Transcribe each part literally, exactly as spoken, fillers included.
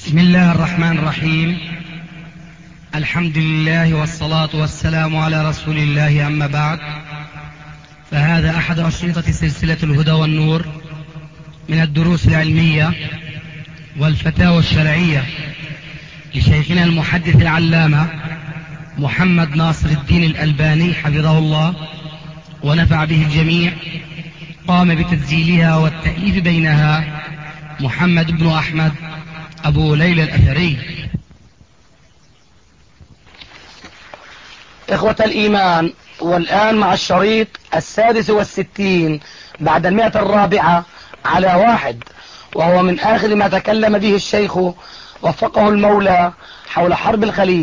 بسم الله الرحمن الرحيم. الحمد لله والصلاة والسلام على رسول الله، أما بعد، فهذا أحد أشرطة سلسلة الهدى والنور من الدروس العلمية والفتاوى الشرعية لشيخنا المحدث العلامة محمد ناصر الدين الألباني حفظه الله ونفع به الجميع. قام بتسجيلها والتأليف بينها محمد بن أحمد أبو ليلى الأثري. إخوة الإيمان، والآن مع الشريط السادس والستين بعد المئة الرابعة على واحد، وهو من آخر ما تكلم به الشيخ وفقه المولى حول حرب الخليج.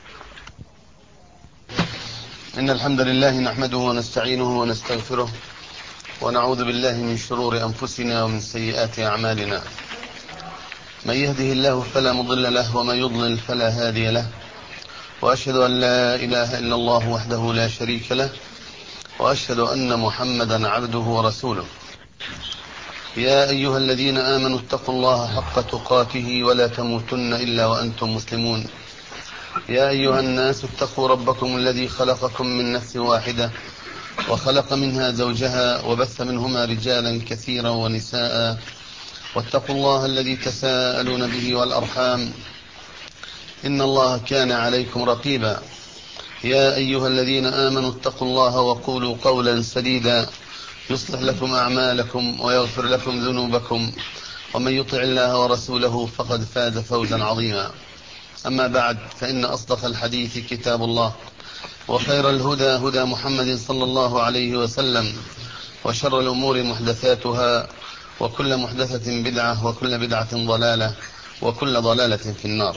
إن الحمد لله نحمده ونستعينه ونستغفره ونعوذ بالله من شرور أنفسنا ومن سيئات أعمالنا. من يهده الله فلا مضل له ومن يضلل فلا هادي له، وأشهد أن لا إله إلا الله وحده لا شريك له، وأشهد أن محمدا عبده ورسوله. يا أيها الذين آمنوا اتقوا الله حق تقاته ولا تموتن إلا وأنتم مسلمون. يا أيها الناس اتقوا ربكم الذي خلقكم من نفس واحدة وخلق منها زوجها وبث منهما رجالا كثيرا ونساء، واتقوا الله الذي تساءلون به والأرحام، إن الله كان عليكم رقيبا. يا أيها الذين آمنوا اتقوا الله وقولوا قولا سديدا يصلح لكم أعمالكم ويغفر لكم ذنوبكم، ومن يطع الله ورسوله فقد فاز فوزا عظيما. أما بعد، فإن أصدق الحديث كتاب الله، وخير الهدى هدى محمد صلى الله عليه وسلم، وشر الأمور محدثاتها، وكل محدثة بدعة، وكل بدعة ضلالة، وكل ضلالة في النار.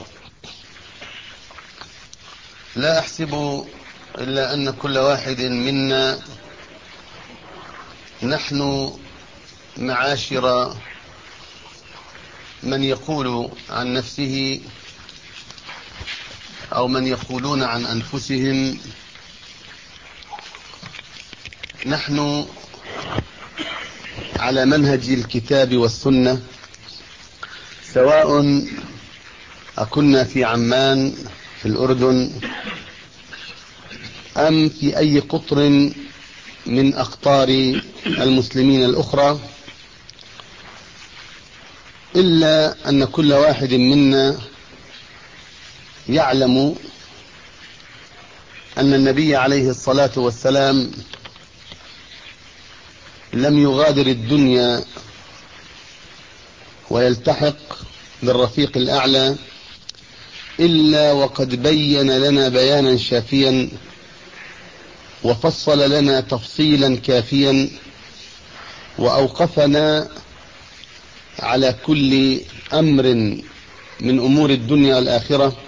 لا أحسب إلا أن كل واحد منا، نحن معاشر من يقول عن نفسه أو من يقولون عن أنفسهم نحن على منهج الكتاب والسنة، سواء أكنا في عمان في الأردن أم في أي قطر من أقطار المسلمين الأخرى، إلا أن كل واحد منا يعلم أن النبي عليه الصلاة والسلام لم يغادر الدنيا ويلتحق بالرفيق الأعلى إلا وقد بين لنا بيانا شافيا، وفصل لنا تفصيلا كافيا، وأوقفنا على كل أمر من أمور الدنيا والآخرة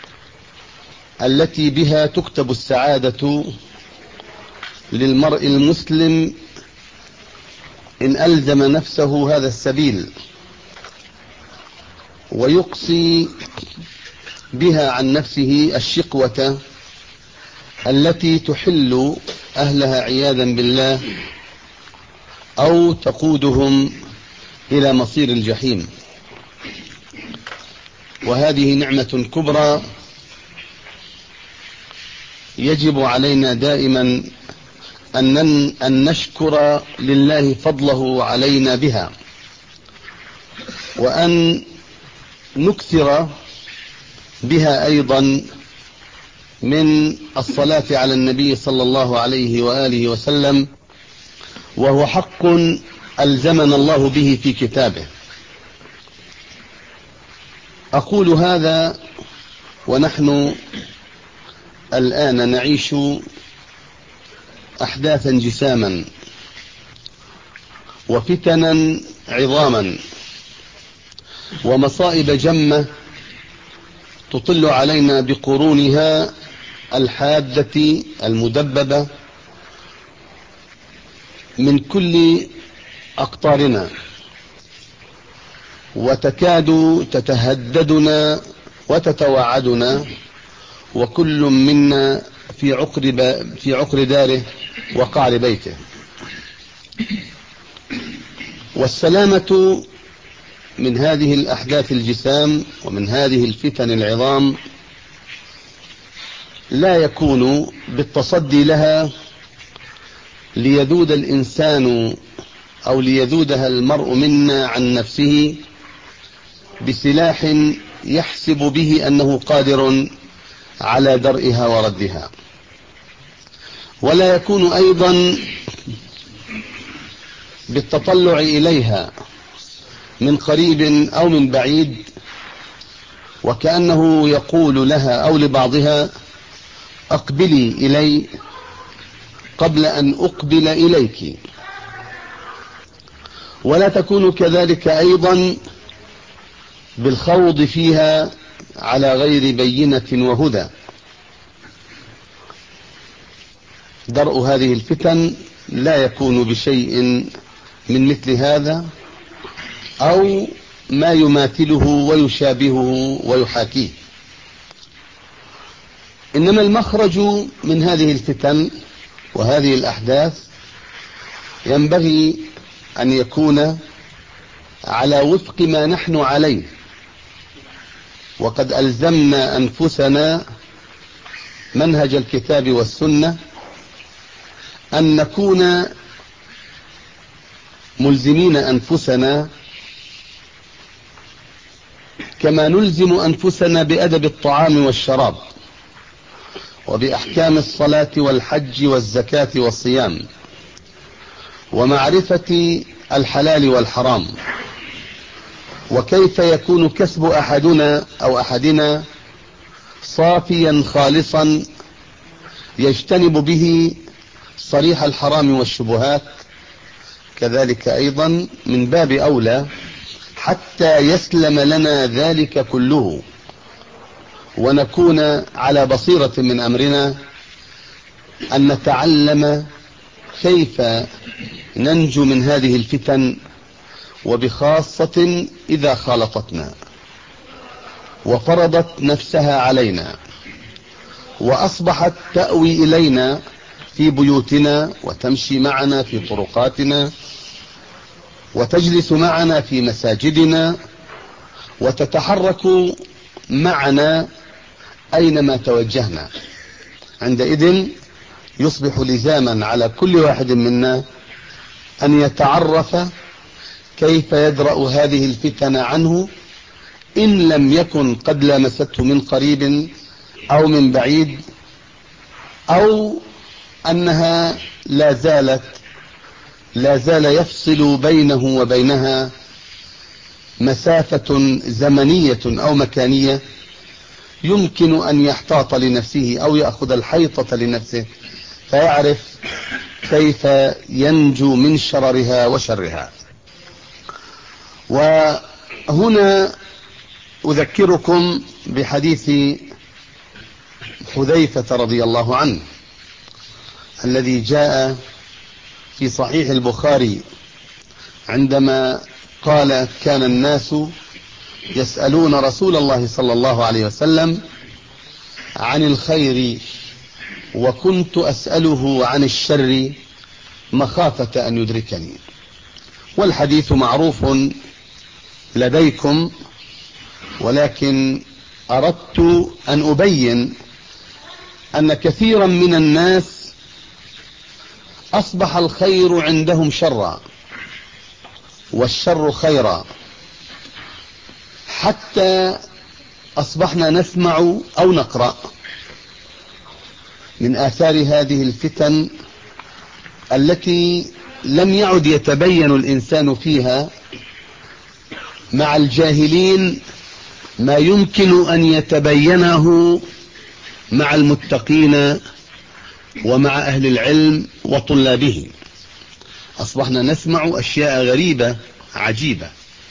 التي بها تكتب السعادة للمرء المسلم إن ألزم نفسه هذا السبيل، ويقصي بها عن نفسه الشقوة التي تحل أهلها عياذا بالله أو تقودهم إلى مصير الجحيم. وهذه نعمة كبرى يجب علينا دائما أن نشكر لله فضله علينا بها، وأن نكثر بها أيضا من الصلاة على النبي صلى الله عليه وآله وسلم، وهو حق ألزمنا الله به في كتابه. أقول هذا ونحن الآن نعيش أحداثا جساما وفتنا عظاما ومصائب جمة تطل علينا بقرونها الحادة المدببة من كل أقطارنا، وتكاد تتهددنا وتتوعدنا، وكل منا في عقر في عقر داره وقعر بيته. والسلامة من هذه الأحداث الجسام ومن هذه الفتن العظام لا يكون بالتصدي لها ليذود الإنسان أو ليذودها المرء منا عن نفسه بسلاح يحسب به أنه قادر على درئها وردها، ولا يكون أيضا بالتطلع إليها من قريب أو من بعيد وكأنه يقول لها أو لبعضها أقبلي إلي قبل أن أقبل إليك، ولا تكون كذلك أيضا بالخوض فيها على غير بينة وهدى. درء هذه الفتن لا يكون بشيء من مثل هذا أو ما يماثله ويشابهه ويحاكيه، إنما المخرج من هذه الفتن وهذه الأحداث ينبغي أن يكون على وفق ما نحن عليه، وقد ألزمنا أنفسنا منهج الكتاب والسنة أن نكون ملزمين أنفسنا كما نلزم أنفسنا بأدب الطعام والشراب وبأحكام الصلاة والحج والزكاة والصيام ومعرفة الحلال والحرام، وكيف يكون كسب أحدنا أو أحدنا صافيا خالصا يجتنب به صريح الحرام والشبهات، كذلك أيضا من باب أولى حتى يسلم لنا ذلك كله ونكون على بصيرة من أمرنا أن نتعلم كيف ننجو من هذه الفتن، وبخاصة إذا خالطتنا وفرضت نفسها علينا وأصبحت تأوي إلينا في بيوتنا وتمشي معنا في طرقاتنا وتجلس معنا في مساجدنا وتتحرك معنا أينما توجهنا. عندئذ يصبح لزاما على كل واحد منا أن يتعرف كيف يدرأ هذه الفتن عنه إن لم يكن قد لامسته من قريب أو من بعيد، أو أنها لا زالت لا زال يفصل بينه وبينها مسافة زمنية أو مكانية يمكن أن يحتاط لنفسه أو يأخذ الحيطة لنفسه فيعرف كيف ينجو من شررها وشرها. وهنا أذكركم بحديث حذيفة رضي الله عنه الذي جاء في صحيح البخاري عندما قال: كان الناس يسألون رسول الله صلى الله عليه وسلم عن الخير وكنت أسأله عن الشر مخافة أن يدركني. والحديث معروف لديكم، ولكن أردت أن أبين أن كثيرا من الناس أصبح الخير عندهم شرا والشر خيرا، حتى أصبحنا نسمع أو نقرأ من آثار هذه الفتن التي لم يعد يتبين الإنسان فيها مع الجاهلين ما يمكن أن يتبينه مع المتقين ومع أهل العلم وطلابه. أصبحنا نسمع أشياء غريبة عجيبة،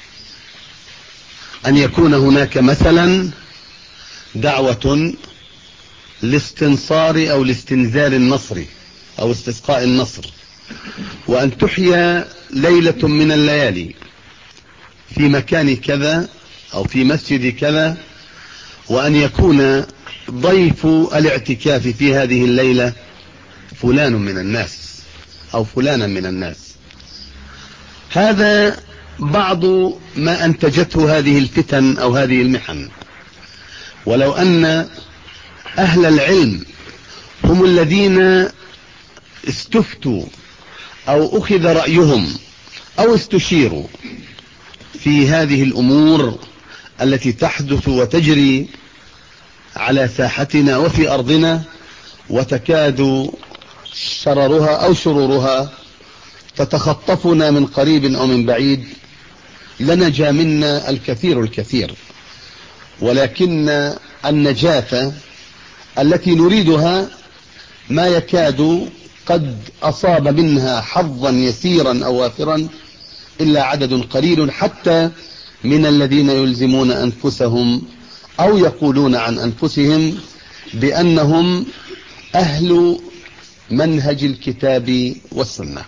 أن يكون هناك مثلا دعوة لاستنصار أو لاستنزال النصر أو استسقاء النصر، وأن تحيا ليلة من الليالي في مكان كذا أو في مسجد كذا، وأن يكون ضيف الاعتكاف في هذه الليلة فلان من الناس أو فلانا من الناس. هذا بعض ما أنتجته هذه الفتن أو هذه المحن. ولو أن أهل العلم هم الذين استفتوا أو أخذ رأيهم أو استشيروا في هذه الأمور التي تحدث وتجري على ساحتنا وفي أرضنا، وتكاد شررها أو شرورها تتخطفنا من قريب أو من بعيد، لنجا منا الكثير الكثير. ولكن النجاة التي نريدها ما يكاد قد أصاب منها حظا يسيرا أو وافرا إلا عدد قليل، حتى من الذين يلزمون أنفسهم أو يقولون عن أنفسهم بأنهم أهل منهج الكتاب والسنة.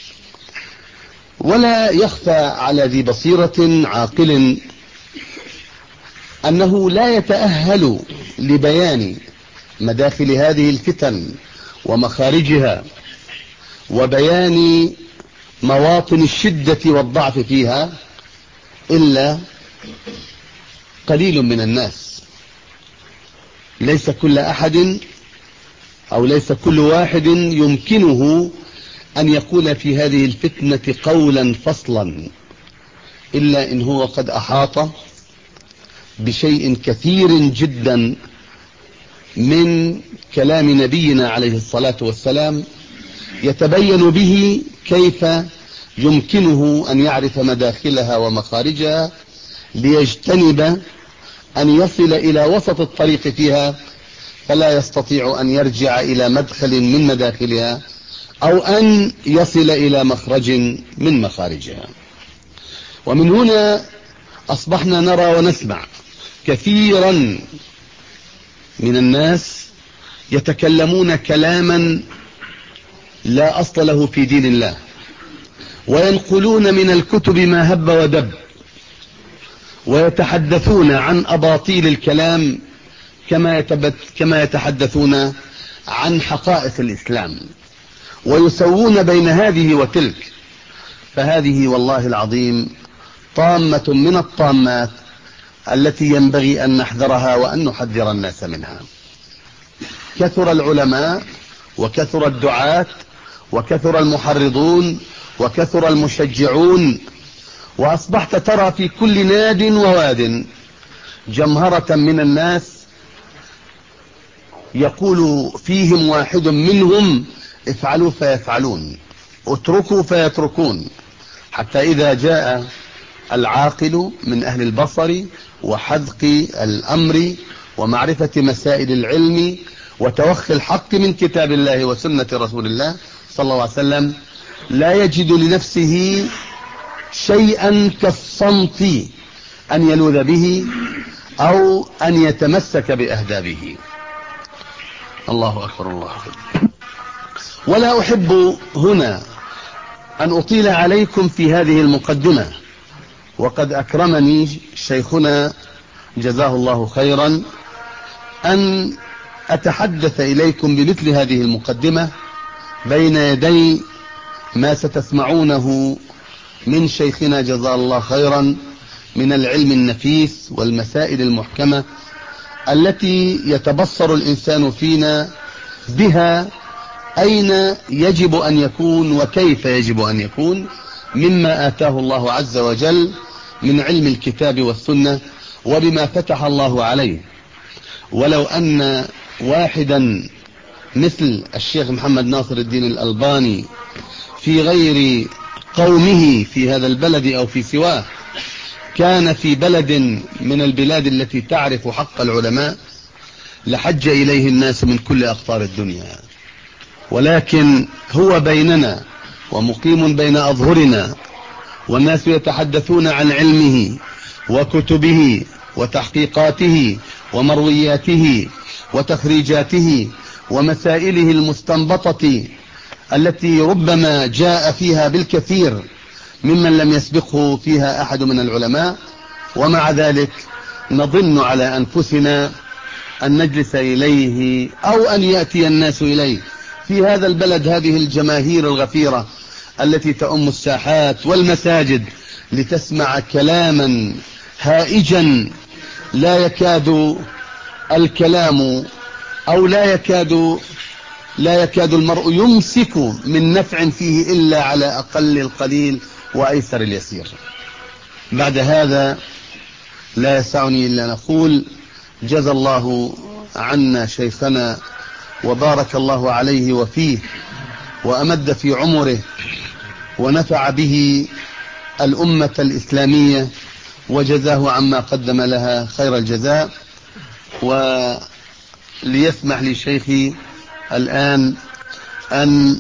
ولا يخفى على ذي بصيرة عاقل أنه لا يتأهل لبيان مداخل هذه الفتن ومخارجها وبيان مواطن الشدة والضعف فيها إلا قليل من الناس. ليس كل أحد أو ليس كل واحد يمكنه أن يقول في هذه الفتنة قولا فصلا، إلا إن هو قد أحاط بشيء كثير جدا من كلام نبينا عليه الصلاة والسلام، يتبين به كيف يمكنه أن يعرف مداخلها ومخارجها، ليجتنب أن يصل إلى وسط الطريق فيها فلا يستطيع أن يرجع إلى مدخل من مداخلها، أو أن يصل إلى مخرج من مخارجها. ومن هنا أصبحنا نرى ونسمع كثيرا من الناس يتكلمون كلاما لا أصل له في دين الله، وينقلون من الكتب ما هب ودب، ويتحدثون عن أباطيل الكلام كما كما يتحدثون عن حقائق الإسلام، ويسوون بين هذه وتلك. فهذه والله العظيم طامة من الطامات التي ينبغي أن نحذرها وأن نحذر الناس منها. كثر العلماء وكثر الدعاة وكثر المحرضون وكثر المشجعون، وأصبحت ترى في كل ناد وواد جمهرة من الناس يقول فيهم واحد منهم افعلوا فيفعلون، اتركوا فيتركون، حتى إذا جاء العاقل من أهل البصر وحذق الأمر ومعرفة مسائل العلم وتوخي الحق من كتاب الله وسنة رسول الله صلى الله عليه وسلم، لا يجد لنفسه شيئا كالصمت أن يلوذ به أو أن يتمسك بأهدابه. الله أكبر الله أكبر. ولا أحب هنا أن أطيل عليكم في هذه المقدمة، وقد أكرمني شيخنا جزاه الله خيرا أن أتحدث إليكم بمثل هذه المقدمة بين يدي ما ستسمعونه من شيخنا جزاه الله خيرا من العلم النفيس والمسائل المحكمة التي يتبصر الإنسان فينا بها أين يجب أن يكون وكيف يجب أن يكون مما آتاه الله عز وجل من علم الكتاب والسنة وبما فتح الله عليه. ولو أن واحدا مثل الشيخ محمد ناصر الدين الألباني في غير قومه في هذا البلد أو في سواه كان في بلد من البلاد التي تعرف حق العلماء لحج إليه الناس من كل أقطار الدنيا، ولكن هو بيننا ومقيم بين أظهرنا، والناس يتحدثون عن علمه وكتبه وتحقيقاته ومروياته وتخريجاته ومسائله المستنبطة التي ربما جاء فيها بالكثير ممن لم يسبقه فيها أحد من العلماء، ومع ذلك نظن على أنفسنا أن نجلس إليه أو أن يأتي الناس إليه في هذا البلد، هذه الجماهير الغفيرة التي تؤم الساحات والمساجد لتسمع كلاما هائجا لا يكاد الكلام أو لا يكاد لا يكاد المرء يمسك من نفع فيه إلا على أقل القليل وأيسر اليسير. بعد هذا لا يسعني إلا نقول جزى الله عنا شيخنا وبارك الله عليه وفيه وأمد في عمره ونفع به الأمة الإسلامية وجزاه عما قدم لها خير الجزاء. وليسمح لي شيخي الآن أن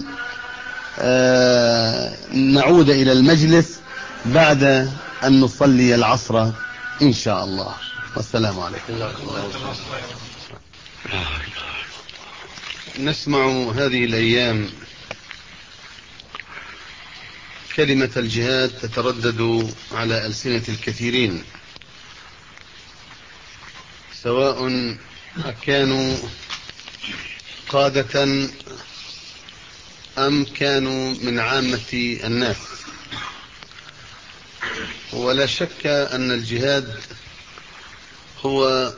نعود إلى المجلس بعد أن نصلي العصر إن شاء الله، والسلام عليكم. نسمع هذه الأيام كلمة الجهاد تتردد على ألسنة الكثيرين، سواء كانوا قادة أم كانوا من عامة الناس. ولا شك أن الجهاد هو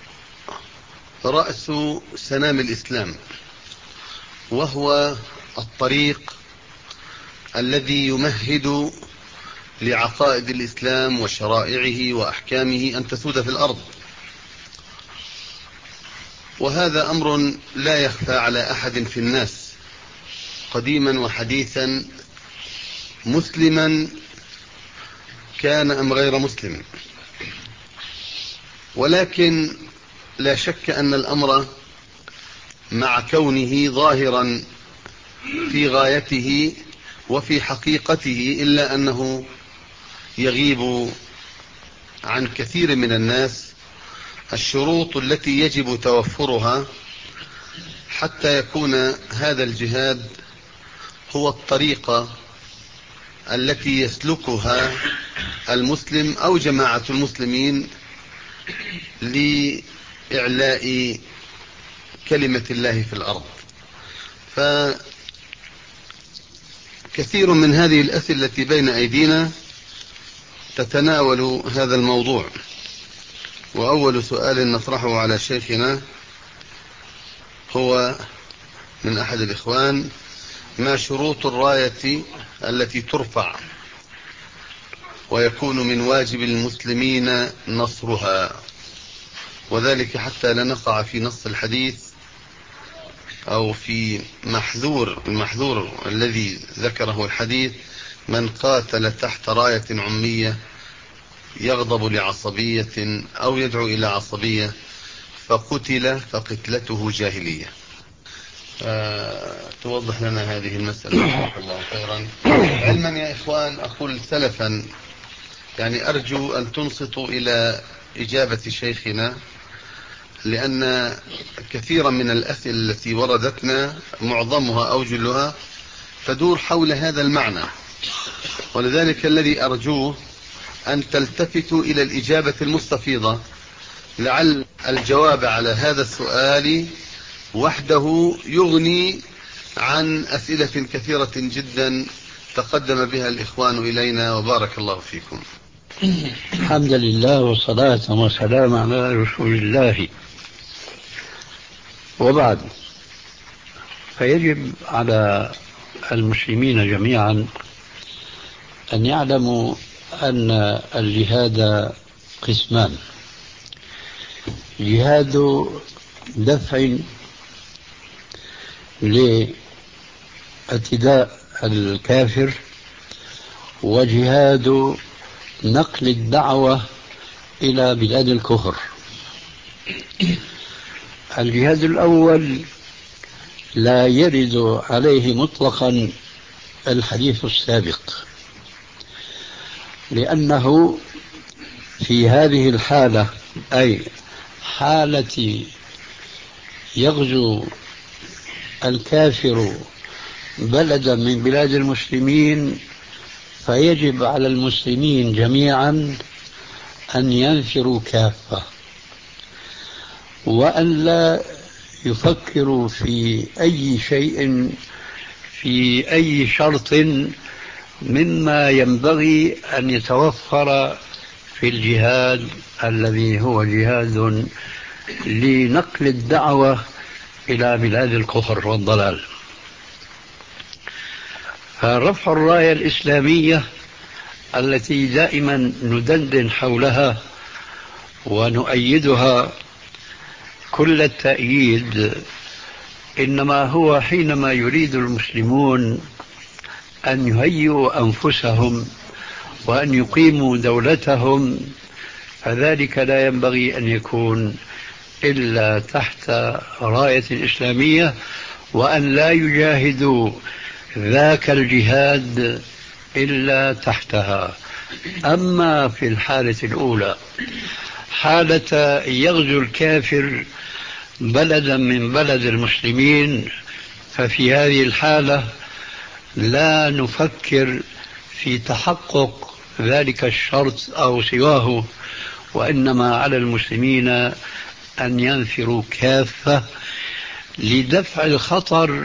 رأس سنام الإسلام، وهو الطريق الذي يمهد لعقائد الإسلام وشرائعه وأحكامه أن تسود في الأرض. وهذا أمر لا يخفى على أحد في الناس قديما وحديثا، مسلما كان أم غير مسلم. ولكن لا شك أن الأمر مع كونه ظاهرا في غايته وفي حقيقته إلا أنه يغيب عن كثير من الناس الشروط التي يجب توفرها حتى يكون هذا الجهاد هو الطريقة التي يسلكها المسلم أو جماعة المسلمين لإعلاء كلمة الله في الأرض. فكثير من هذه الأسئلة التي بين أيدينا تتناول هذا الموضوع. وأول سؤال نطرحه على شيخنا هو من أحد الإخوان: ما شروط الراية التي ترفع ويكون من واجب المسلمين نصرها؟ وذلك حتى لا نقع في نص الحديث أو في محذور المحذور الذي ذكره الحديث: من قاتل تحت راية عمية يغضب لعصبية أو يدعو إلى عصبية فقتل فقتلته جاهلية. أه توضح لنا هذه المسألة جزاك الله خيرا. علما يا إخوان أقول سلفا، يعني أرجو أن تنصتوا إلى إجابة شيخنا، لأن كثيرا من الأسئلة التي وردتنا معظمها أو جلها تدور حول هذا المعنى. ولذلك الذي أرجوه أن تلتفتوا إلى الإجابة المستفيضة، لعل الجواب على هذا السؤال وحده يغني عن أسئلة كثيرة جدا تقدم بها الإخوان إلينا، وبارك الله فيكم. الحمد لله والصلاة والسلام على رسول الله، وبعد. فيجب على المسلمين جميعا أن يعلموا أن الجهاد قسمان: جهاد دفع لاعتداء الكافر، وجهاد نقل الدعوة إلى بلاد الكفر. الجهاد الأول لا يرد عليه مطلقا الحديث السابق، لأنه في هذه الحالة، أي حالة يغزو الكافر بلدا من بلاد المسلمين، فيجب على المسلمين جميعا أن ينفروا كافة، وأن لا يفكروا في أي شيء، في أي شرط مما ينبغي أن يتوفر في الجهاد الذي هو جهاد لنقل الدعوة إلى بلاد الكفر والضلال. فرفع الراية الإسلامية التي دائما ندندن حولها ونؤيدها كل التأييد، إنما هو حينما يريد المسلمون أن يهيئوا أنفسهم وأن يقيموا دولتهم، فذلك لا ينبغي أن يكون إلا تحت راية إسلامية، وأن لا يجاهدوا ذاك الجهاد إلا تحتها. أما في الحالة الأولى، حالة يغزو الكافر بلدا من بلد المسلمين، ففي هذه الحالة لا نفكر في تحقق ذلك الشرط أو سواه، وإنما على المسلمين أن ينفروا كافة لدفع الخطر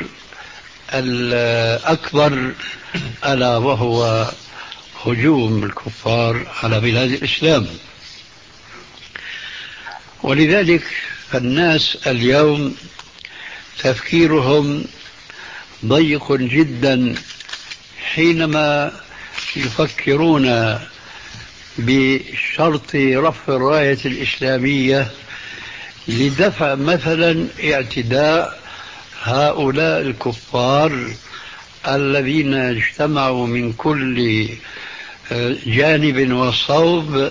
الأكبر، ألا وهو هجوم الكفار على بلاد الإسلام. ولذلك فالناس اليوم تفكيرهم ضيق جدا حينما يفكرون بشرط رفع الراية الإسلامية لدفع مثلا اعتداء هؤلاء الكفار الذين اجتمعوا من كل جانب وصوب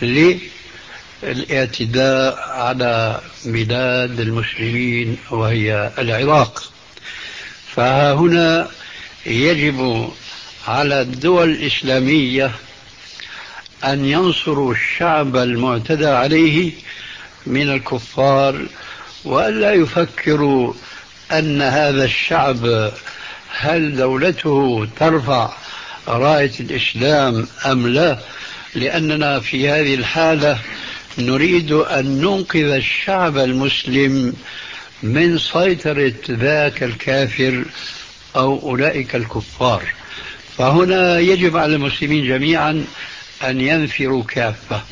للاعتداء على بلاد المسلمين وهي العراق. فهنا يجب على الدول الإسلامية أن ينصروا الشعب المعتدى عليه من الكفار، وألا يفكروا أن هذا الشعب هل دولته ترفع راية الإسلام أم لا، لأننا في هذه الحالة نريد أن ننقذ الشعب المسلم من سيطرة ذاك الكافر أو أولئك الكفار. فهنا يجب على المسلمين جميعا أن ينفروا كافة.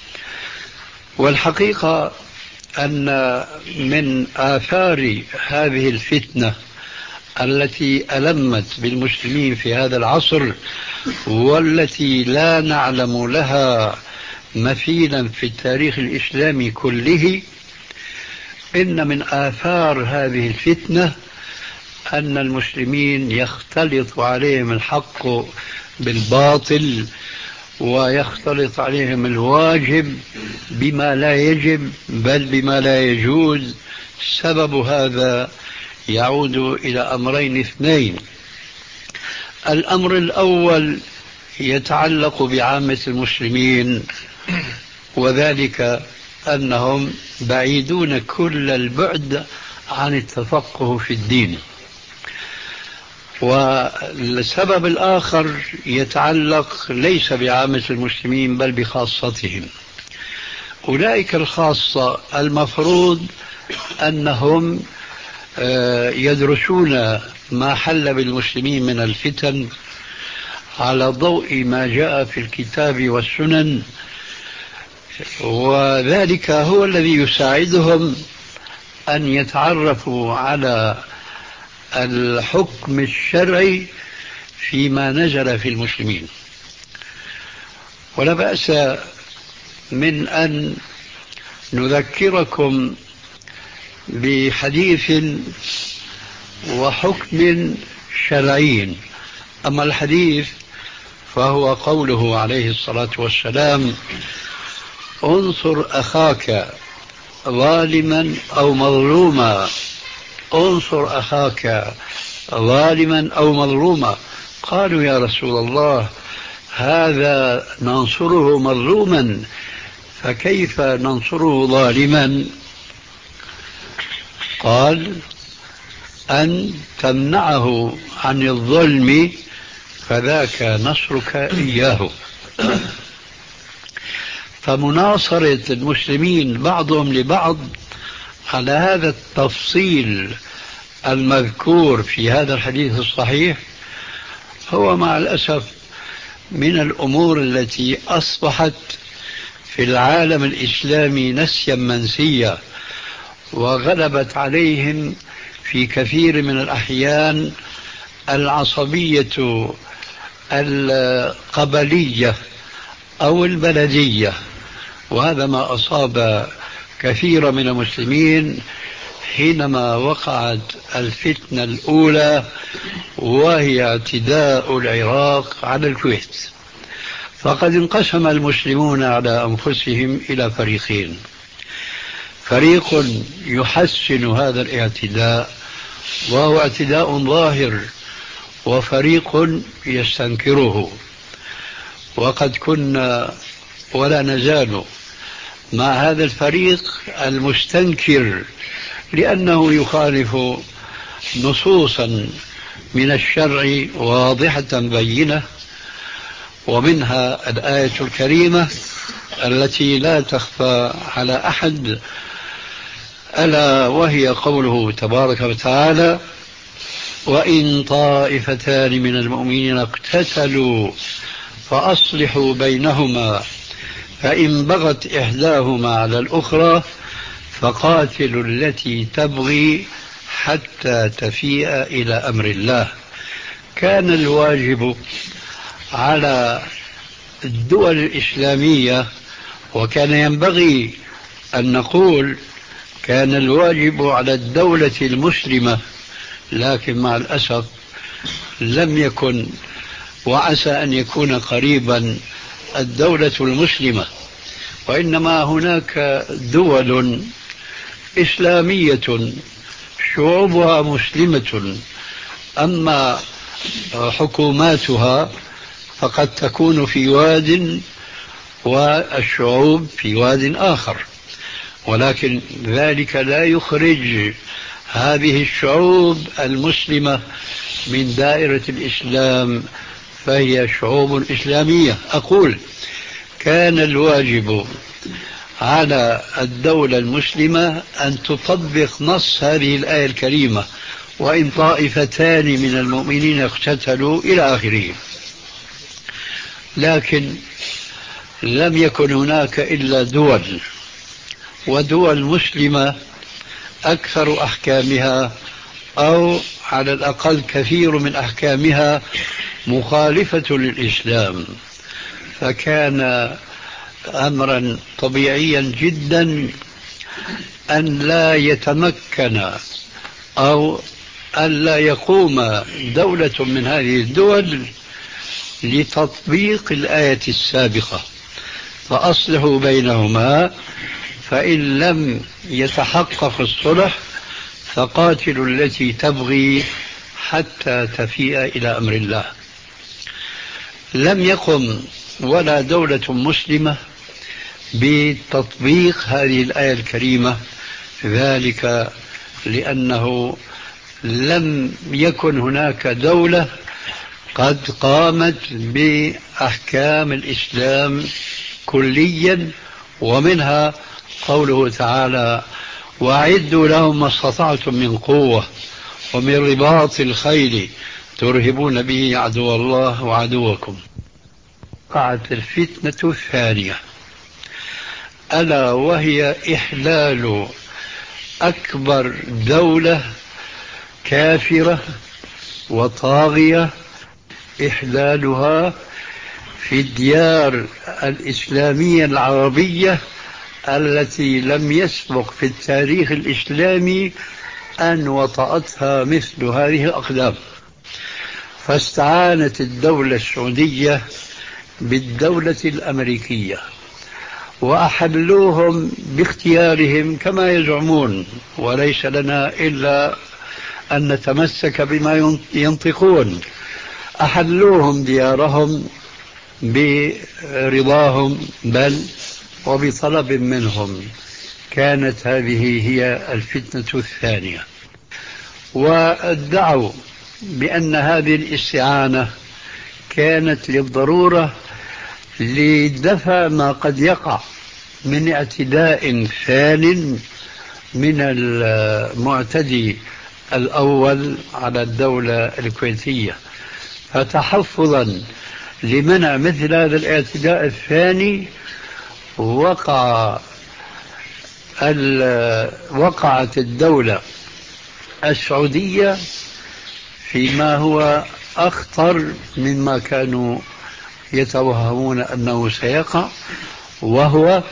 والحقيقة أن من آثار هذه الفتنة التي ألمت بالمسلمين في هذا العصر، والتي لا نعلم لها مثيلا في التاريخ الإسلامي كله، إن من آثار هذه الفتنة أن المسلمين يختلط عليهم الحق بالباطل، ويختلط عليهم الواجب بما لا يجب بل بما لا يجوز. سبب هذا يعود إلى أمرين اثنين. الأمر الأول يتعلق بعامة المسلمين، وذلك أنهم بعيدون كل البعد عن التفقه في الدين. والسبب الآخر يتعلق ليس بعامة المسلمين بل بخاصتهم. أولئك الخاصة المفروض أنهم يدرسون ما حل بالمسلمين من الفتن على ضوء ما جاء في الكتاب والسنن، وذلك هو الذي يساعدهم أن يتعرفوا على الحكم الشرعي فيما نزل في المسلمين. ولا بأس من أن نذكركم بحديث وحكم شرعي. أما الحديث فهو قوله عليه الصلاة والسلام: انصر أخاك ظالما أو مظلوما، انصر أخاك ظالما أو مظلوما. قالوا: يا رسول الله، هذا ننصره مظلوما، فكيف ننصره ظالما؟ قال: أن تمنعه عن الظلم، فذاك نصرك إياه. فمناصرة المسلمين بعضهم لبعض على هذا التفصيل المذكور في هذا الحديث الصحيح هو مع الأسف من الأمور التي أصبحت في العالم الإسلامي نسيا منسيا، وغلبت عليهم في كثير من الأحيان العصبية القبلية أو البلدية. وهذا ما أصاب كثير من المسلمين حينما وقعت الفتنة الأولى، وهي اعتداء العراق على الكويت. فقد انقسم المسلمون على أنفسهم إلى فريقين: فريق يحسن هذا الاعتداء وهو اعتداء ظاهر، وفريق يستنكره. وقد كنا ولا نزال مع هذا الفريق المستنكر، لأنه يخالف نصوصا من الشرع واضحة بينة، ومنها الآية الكريمة التي لا تخفى على أحد، ألا وهي قوله تبارك وتعالى: وإن طائفتان من المؤمنين اقتتلوا فأصلحوا بينهما فإن بغت إحداهما على الأخرى فقاتلوا التي تبغي حتى تفيء إلى أمر الله. كان الواجب على الدول الإسلامية، وكان ينبغي أن نقول كان الواجب على الدولة المسلمة، لكن مع الأسف لم يكن، وعسى أن يكون قريبا الدولة المسلمة، وإنما هناك دول إسلامية شعوبها مسلمة، أما حكوماتها فقد تكون في واد والشعوب في واد آخر. ولكن ذلك لا يخرج هذه الشعوب المسلمة من دائرة الإسلام، فهي شعوب إسلامية. أقول كان الواجب على الدولة المسلمة أن تطبق نص هذه الآية الكريمة: وإن طائفتان من المؤمنين اقتتلوا إلى آخره. لكن لم يكن هناك إلا دول، ودول مسلمة أكثر أحكامها أو على الأقل كثير من أحكامها مخالفة للإسلام، فكان أمرا طبيعيا جدا أن لا يتمكن أو أن لا يقوم دولة من هذه الدول لتطبيق الآية السابقة: فأصلحوا بينهما فإن لم يتحقق الصلح فقاتلوا التي تبغي حتى تفيء إلى أمر الله. لم يقم ولا دولة مسلمة بتطبيق هذه الآية الكريمة، ذلك لأنه لم يكن هناك دولة قد قامت بأحكام الإسلام كليا، ومنها قوله تعالى: وأعدوا لهم ما استطعتم من قوة ومن رباط الخيل ترهبون به عدو الله وعدوكم. وقعت الفتنة الثانية، ألا وهي إحلال أكبر دولة كافرة وطاغية، إحلالها في الديار الإسلامية العربية التي لم يسبق في التاريخ الإسلامي أن وطأتها مثل هذه الأقدام. فاستعانت الدولة السعودية بالدولة الأمريكية وأحلوهم باختيارهم كما يزعمون، وليس لنا إلا أن نتمسك بما ينطقون. أحلوهم ديارهم برضاهم بل وبطلب منهم. كانت هذه هي الفتنة الثانية، وادعوا بأن هذه الاستعانة كانت للضرورة لدفع ما قد يقع من اعتداء ثان من المعتدي الأول على الدولة الكويتية، فتحفظا لمنع مثل هذا الاعتداء الثاني وقع وقعت الدولة السعودية فيما هو أخطر مما كانوا يتوهمون أنه سيقع، وهو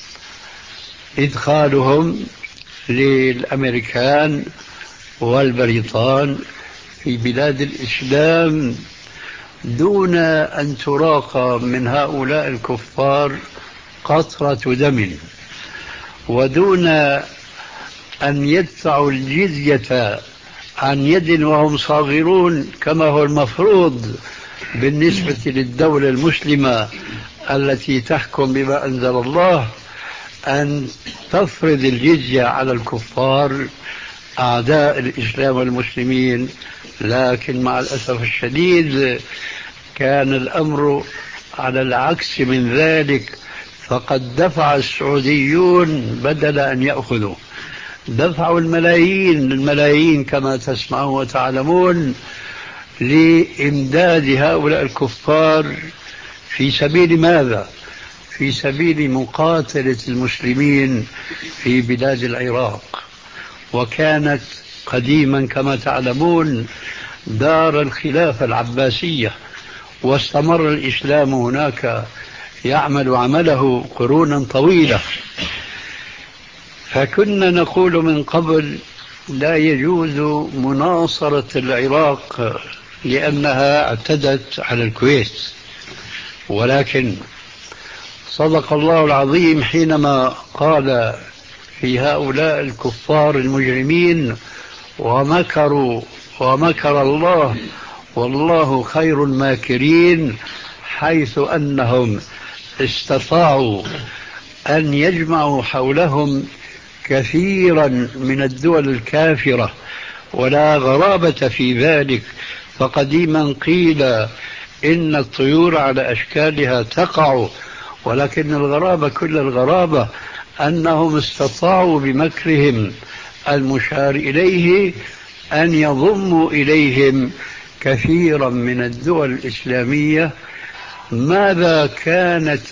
إدخالهم للأمريكان والبريطان في بلاد الإسلام دون أن تراق من هؤلاء الكفار قطرة دم، ودون أن يدفعوا الجزية عن يد وهم صاغرون كما هو المفروض بالنسبة للدولة المسلمة التي تحكم بما أنزل الله، أن تفرض الجزية على الكفار أعداء الإسلام والمسلمين. لكن مع الأسف الشديد كان الأمر على العكس من ذلك، فقد دفع السعوديون بدل أن يأخذوا، دفعوا الملايين الملايين كما تسمعون وتعلمون لإمداد هؤلاء الكفار. في سبيل ماذا؟ في سبيل مقاتلة المسلمين في بلاد العراق، وكانت قديما كما تعلمون دار الخلافة العباسية، واستمر الإسلام هناك يعمل عمله قرونا طويلة. فكنا نقول من قبل لا يجوز مناصرة العراق لأنها اعتدت على الكويت، ولكن صدق الله العظيم حينما قال في هؤلاء الكفار المجرمين ومكروا ومكر الله والله خير الماكرين، حيث أنهم استطاعوا أن يجمعوا حولهم كثيرا من الدول الكافرة، ولا غرابة في ذلك. فقديما قيل إن الطيور على أشكالها تقع، ولكن الغرابة كل الغرابة أنهم استطاعوا بمكرهم المشار إليه أن يضموا إليهم كثيرا من الدول الإسلامية. ماذا كانت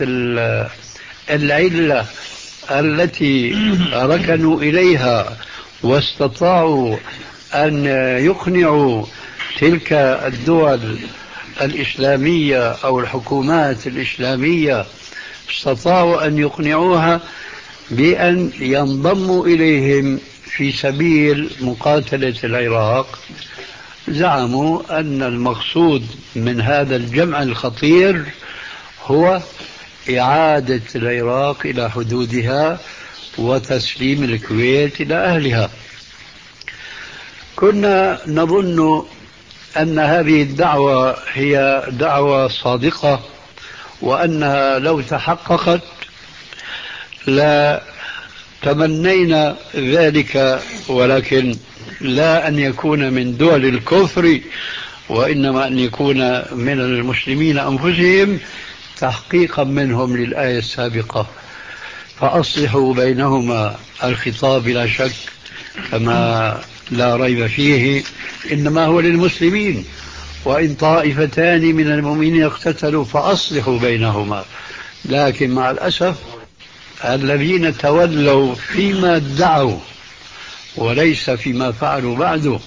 العلة التي ركنوا إليها واستطاعوا أن يقنعوا تلك الدول الإسلامية أو الحكومات الإسلامية، استطاعوا أن يقنعوها بأن ينضموا إليهم في سبيل مقاتلة العراق؟ زعموا أن المقصود من هذا الجمع الخطير هو إعادة العراق إلى حدودها وتسليم الكويت إلى أهلها. كنا نظن أن هذه الدعوة هي دعوة صادقة، وأنها لو تحققت لا تمنينا ذلك، ولكن لا أن يكون من دول الكفر، وإنما أن يكون من المسلمين أنفسهم، تحقيقا منهم للآية السابقة فأصلحوا بينهما. الخطاب لا شك كما لا ريب فيه إنما هو للمسلمين، وإن طائفتان من المؤمنين اقتتلوا فأصلحوا بينهما. لكن مع الأسف الذين تولوا فيما ادعوا وليس فيما فعلوا بعده،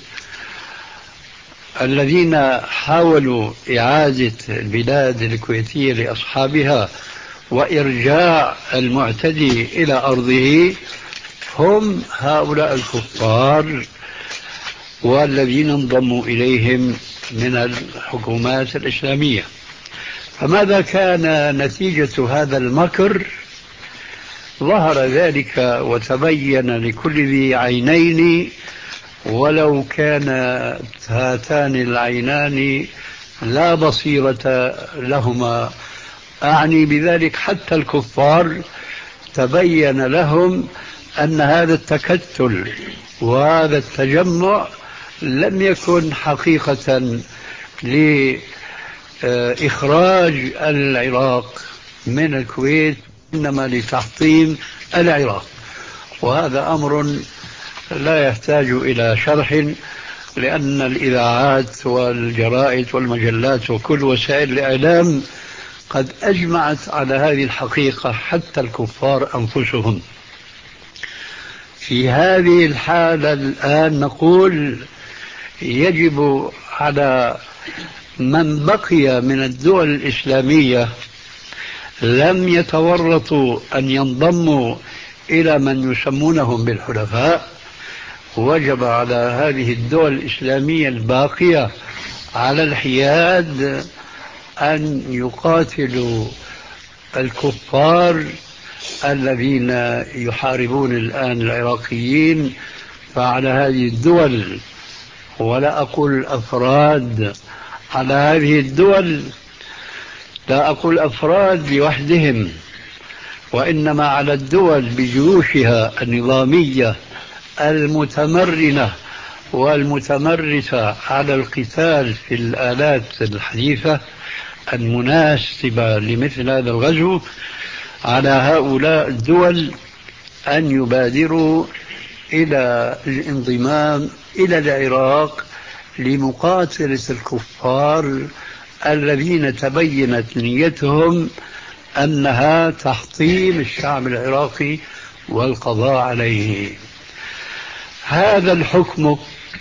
الذين حاولوا إعادة البلاد الكويتية لأصحابها وإرجاع المعتدي إلى أرضه، هم هؤلاء الكفار والذين انضموا إليهم من الحكومات الإسلامية. فماذا كان نتيجة هذا المكر؟ ظهر ذلك وتبين لكل ذي عينين، ولو كان هاتان العينان لا بصيرة لهما. أعني بذلك حتى الكفار تبين لهم أن هذا التكتل وهذا التجمع لم يكن حقيقة لإخراج العراق من الكويت، إنما لتحطيم العراق. وهذا أمر لا يحتاج إلى شرح، لأن الإذاعات والجرائد والمجلات وكل وسائل الإعلام قد أجمعت على هذه الحقيقة حتى الكفار أنفسهم. في هذه الحالة الآن نقول يجب على من بقي من الدول الإسلامية لم يتورطوا أن ينضموا إلى من يسمونهم بالحلفاء، وجب على هذه الدول الإسلامية الباقية على الحياد أن يقاتلوا الكفار الذين يحاربون الآن العراقيين. فعلى هذه الدول، ولا أقول أفراد، على هذه الدول، لا أقول أفراد لوحدهم، وإنما على الدول بجيوشها النظامية المتمرنة والمتمرسة على القتال في الآلات الحديثة المناسبة لمثل هذا الغزو، على هؤلاء الدول أن يبادروا إلى الانضمام إلى العراق لمقاتلة الكفار الذين تبينت نيتهم أنها تحطيم الشعب العراقي والقضاء عليه. هذا الحكم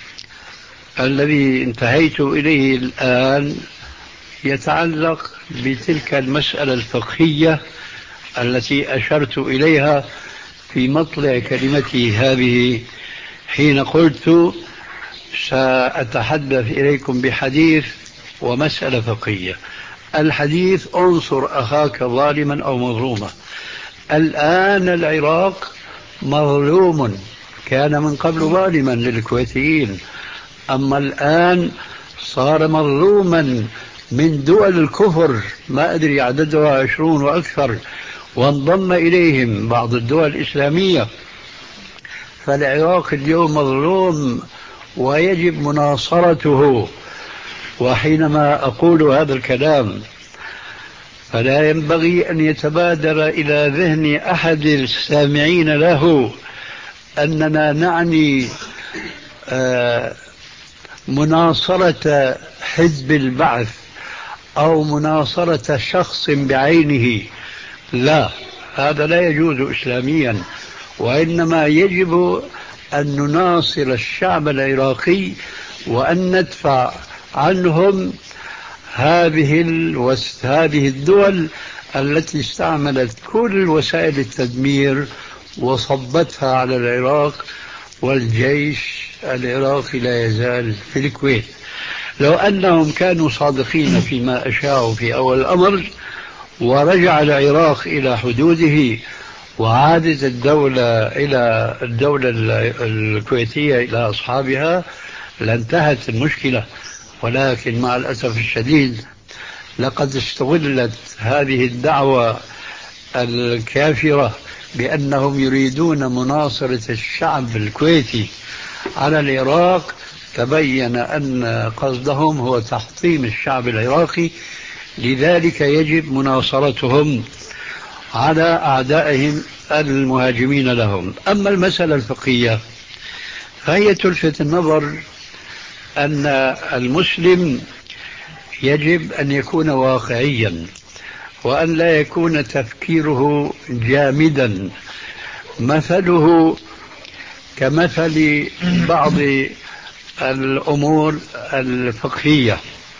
الذي انتهيت إليه الآن يتعلق بتلك المسألة الفقهية التي أشرت إليها في مطلع كلمتي هذه، حين قلت سأتحدث إليكم بحديث ومسألة فقهية. الحديث: انصر أخاك ظالما أو مظلوما. الآن العراق مظلوم، كان من قبل ظالما للكويتيين، أما الآن صار مظلوما من دول الكفر، ما أدري عددها عشرون وأكثر، وانضم إليهم بعض الدول الإسلامية. فالعراق اليوم مظلوم ويجب مناصرته. وحينما أقول هذا الكلام فلا ينبغي أن يتبادر إلى ذهن أحد السامعين له أننا نعني مناصرة حزب البعث أو مناصرة شخص بعينه. لا، هذا لا يجوز إسلاميا، وإنما يجب أن نناصر الشعب العراقي وأن ندفع عنهم هذه هذه الدول التي استعملت كل وسائل التدمير وصبتها على العراق، والجيش العراقي لا يزال في الكويت. لو أنهم كانوا صادقين فيما أشاعوا في أول الأمر ورجع العراق إلى حدوده وعادت الدولة إلى الدولة الكويتية إلى أصحابها لانتهت المشكلة. ولكن مع الأسف الشديد لقد استغلت هذه الدعوة الكافرة بأنهم يريدون مناصرة الشعب الكويتي على العراق. تبين أن قصدهم هو تحطيم الشعب العراقي، لذلك يجب مناصرتهم على أعدائهم المهاجمين لهم. أما المسألة الفقهية فهي تلفت النظر أن المسلم يجب أن يكون واقعيا، وأن لا يكون تفكيره جامدا مثله كمثل بعض الأمور الفقهية.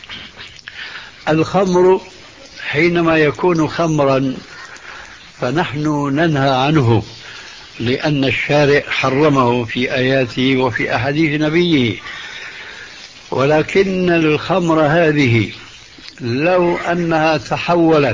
الخمر حينما يكون خمرا فنحن ننهى عنه لأن الشارع حرمه في آياته وفي أحاديث نبيه، ولكن الخمر هذه لو أنها تحولت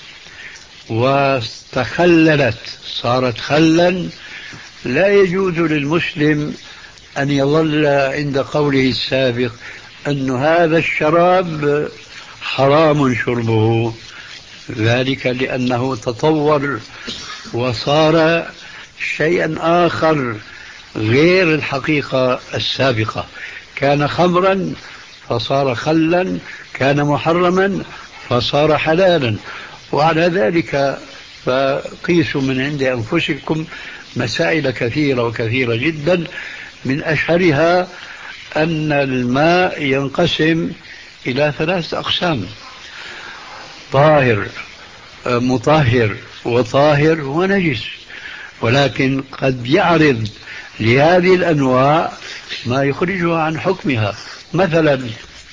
واستخللت صارت خلا لا يجوز للمسلم أن يظل عند قوله السابق أن هذا الشراب حرام شربه، ذلك لأنه تطور وصار شيئا آخر غير الحقيقة السابقة. كان خمرا فصار خلا، كان محرما فصار حلالا. وعلى ذلك فقيسوا من عند أنفسكم مسائل كثيرة وكثيرة جدا، من أشهرها أن الماء ينقسم إلى ثلاثة أقسام: طاهر، مطهر، وطاهر ونجس. ولكن قد يعرض لهذه الأنواع ما يخرجها عن حكمها. مثلا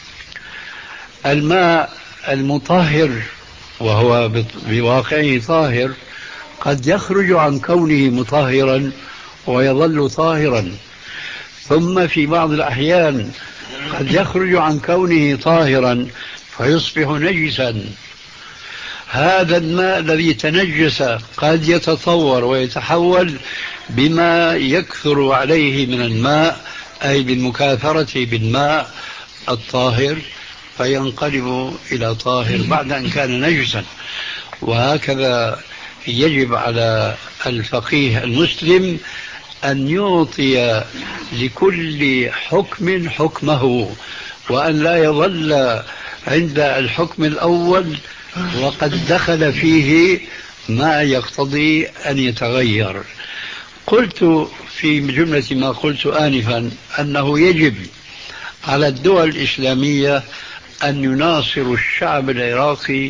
الماء المطهر وهو بواقعه طاهر قد يخرج عن كونه مطهرا ويظل طاهرا، ثم في بعض الأحيان قد يخرج عن كونه طاهرا فيصبح نجسا. هذا الماء الذي تنجس قد يتطور ويتحول بما يكثر عليه من الماء، أي بالمكاثرة بالماء الطاهر، فينقلب إلى طاهر بعد أن كان نجسا. وهكذا يجب على الفقيه المسلم أن يعطي لكل حكم حكمه، وأن لا يظل عند الحكم الأول وقد دخل فيه ما يقتضي أن يتغير. قلت في جملة ما قلت آنفا أنه يجب على الدول الإسلامية أن يناصروا الشعب العراقي،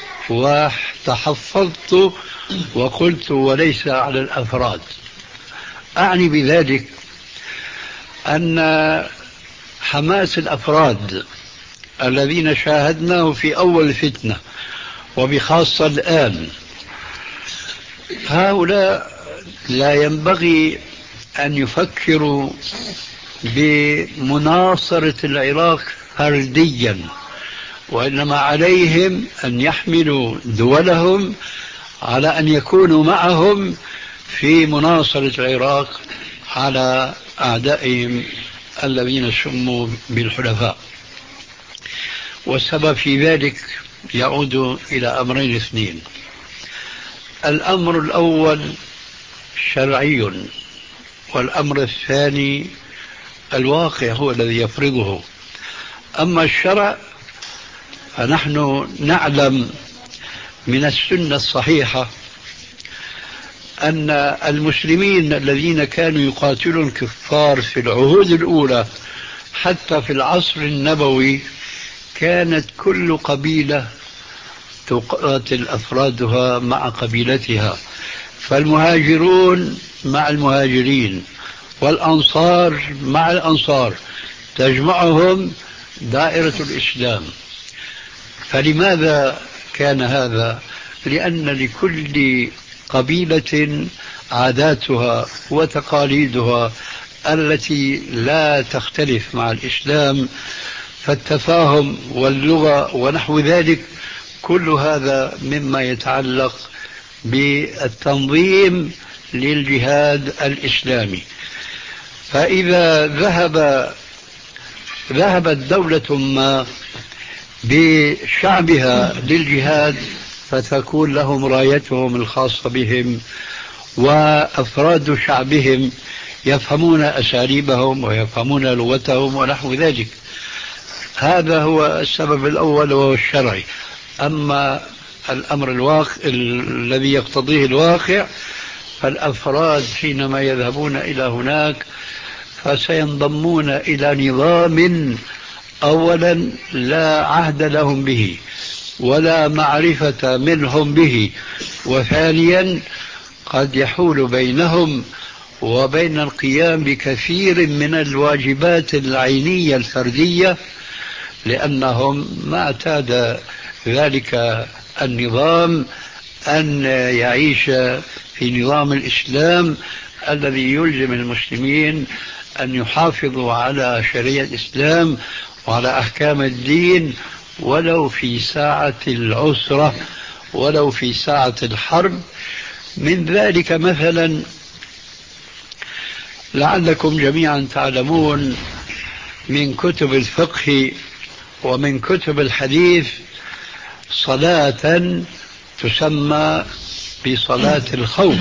وتحفظت وقلت وليس على الأفراد. أعني بذلك أن حماس الأفراد الذين شاهدناه في أول الفتنة وبخاصة الآن، هؤلاء لا ينبغي أن يفكروا بمناصرة العراق فرديا، وإنما عليهم أن يحملوا دولهم على أن يكونوا معهم في مناصرة العراق على أعدائهم الذين سموا بالحلفاء. والسبب في ذلك يعود إلى أمرين اثنين: الأمر الأول شرعي، والأمر الثاني الواقع هو الذي يفرضه. أما الشرع فنحن نعلم من السنة الصحيحة أن المسلمين الذين كانوا يقاتلون الكفار في العهود الأولى حتى في العصر النبوي كانت كل قبيلة تقاتل أفرادها مع قبيلتها، فالمهاجرون مع المهاجرين والأنصار مع الأنصار، تجمعهم دائرة الإسلام. فلماذا كان هذا؟ لأن لكل قبيلة عاداتها وتقاليدها التي لا تختلف مع الإسلام، فالتفاهم واللغة ونحو ذلك كل هذا مما يتعلق بالتنظيم للجهاد الإسلامي. فإذا ذهب ذهبت دولة ما بشعبها للجهاد فتكون لهم رايتهم الخاصة بهم، وأفراد شعبهم يفهمون أساليبهم ويفهمون لغتهم ونحو ذلك. هذا هو السبب الأول وهو الشرعي. أما الأمر الواقع الذي يقتضيه الواقع، فالأفراد حينما يذهبون إلى هناك فسينضمون إلى نظام أولا لا عهد لهم به ولا معرفة منهم به، وثانيا قد يحول بينهم وبين القيام بكثير من الواجبات العينية الفردية، لأنهم ما اعتاد ذلك النظام أن يعيش في نظام الإسلام الذي يلزم المسلمين أن يحافظوا على شريعة الإسلام وعلى أحكام الدين ولو في ساعة العسرة ولو في ساعة الحرب. من ذلك مثلا لعلكم جميعا تعلمون من كتب الفقه ومن كتب الحديث صلاة تسمى بصلاة الخوف.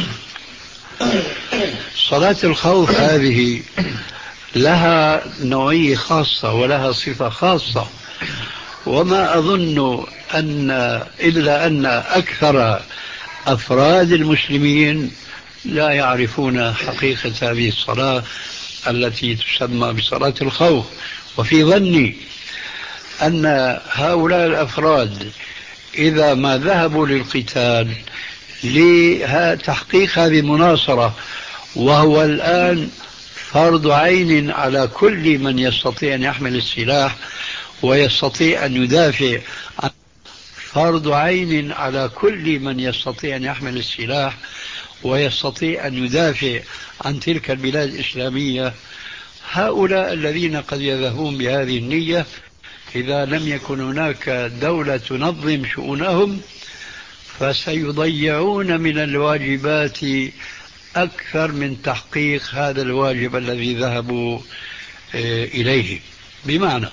صلاة الخوف هذه لها نوعية خاصة ولها صفة خاصة، وما أظن أن إلا أن أكثر أفراد المسلمين لا يعرفون حقيقة هذه الصلاة التي تسمى بصلاة الخوف. وفي ظني أن هؤلاء الأفراد إذا ما ذهبوا للقتال لتحقيق هذه المناصرة، وهو الآن فرض عين على كل من يستطيع أن يحمل السلاح ويستطيع أن يدافع عن فرض عين على كل من يستطيع أن يحمل السلاح ويستطيع أن يدافع عن تلك البلاد الإسلامية. هؤلاء الذين قد يذهبون بهذه النية إذا لم يكن هناك دولة تنظم شؤونهم فسيضيعون من الواجبات أكثر من تحقيق هذا الواجب الذي ذهبوا إليه. بمعنى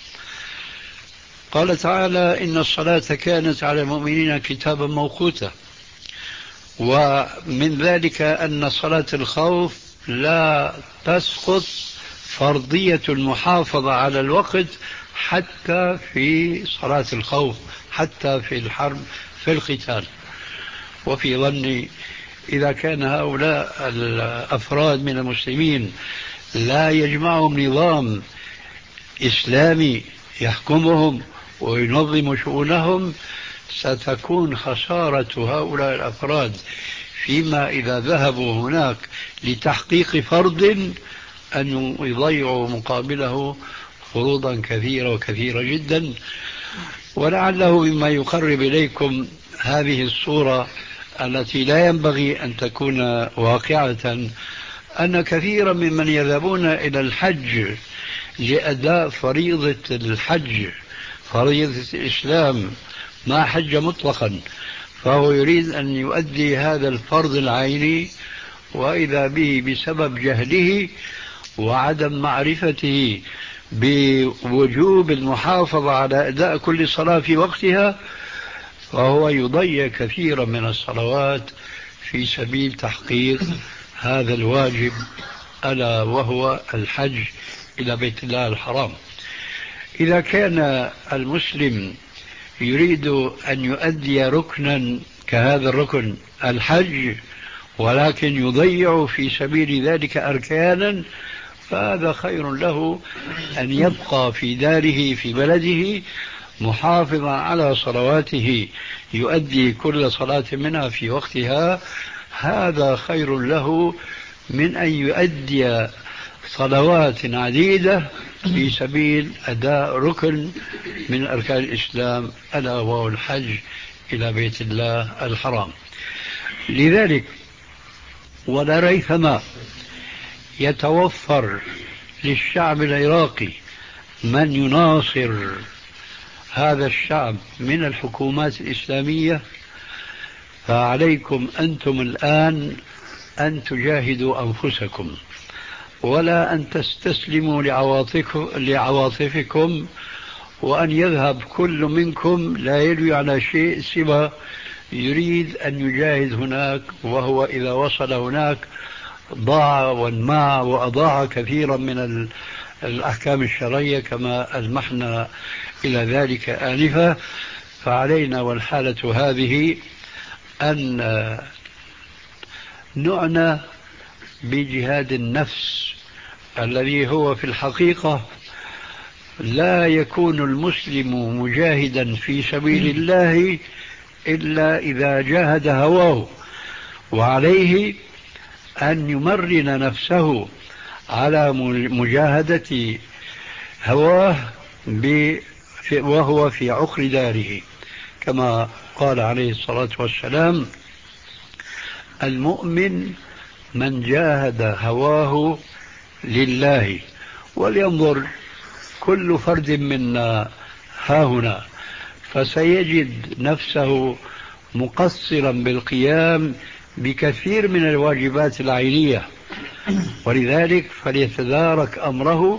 قال تعالى إن الصلاة كانت على المؤمنين كتابا موقوتا، ومن ذلك أن صلاة الخوف لا تسقط فرضية المحافظة على الوقت حتى في صلاة الخوف، حتى في الحرب في القتال. وفي ظني إذا كان هؤلاء الأفراد من المسلمين لا يجمعهم نظام إسلامي يحكمهم وينظم شؤونهم، ستكون خسارة هؤلاء الأفراد فيما إذا ذهبوا هناك لتحقيق فرض أن يضيعوا مقابله فروضا كثيرة وكثيرة جدا. ولعله مما يقرب إليكم هذه الصورة التي لا ينبغي أن تكون واقعة أن كثيرا ممن يذهبون إلى الحج لأداء فريضة الحج، فريضة الإسلام، ما حج مطلقا، فهو يريد أن يؤدي هذا الفرض العيني، وإذا به بسبب جهله وعدم معرفته بوجوب المحافظة على أداء كل صلاة في وقتها، فهو يضيع كثيرا من الصلوات في سبيل تحقيق هذا الواجب، ألا وهو الحج إلى بيت الله الحرام. إذا كان المسلم يريد أن يؤدي ركنا كهذا الركن الحج ولكن يضيع في سبيل ذلك أركانا، فهذا خير له أن يبقى في داره في بلده محافظا على صلواته، يؤدي كل صلاة منها في وقتها. هذا خير له من أن يؤدي صلوات عديدة في سبيل أداء ركن من أركان الإسلام، ألا وهو الحج إلى بيت الله الحرام. لذلك ولا ريثما يتوفر للشعب العراقي من يناصر هذا الشعب من الحكومات الإسلامية، فعليكم أنتم الآن أن تجاهدوا أنفسكم ولا أن تستسلموا لعواطفكم، وأن يذهب كل منكم لا يلوي على شيء سوى يريد أن يجاهد هناك، وهو إذا وصل هناك ضاع وانماع وأضاع كثيرا من الأحكام الشرعية كما ألمحنا إلى ذلك آنفا. فعلينا والحالة هذه أن نعنى بجهاد النفس الذي هو في الحقيقة لا يكون المسلم مجاهدا في سبيل الله إلا إذا جاهد هواه، وعليه أن يمرن نفسه على مجاهدة هواه وهو في عقر داره، كما قال عليه الصلاة والسلام: المؤمن من جاهد هواه لله. ولينظر كل فرد منا هاهنا فسيجد نفسه مقصرا بالقيام بكثير من الواجبات العينية، ولذلك فليتدارك أمره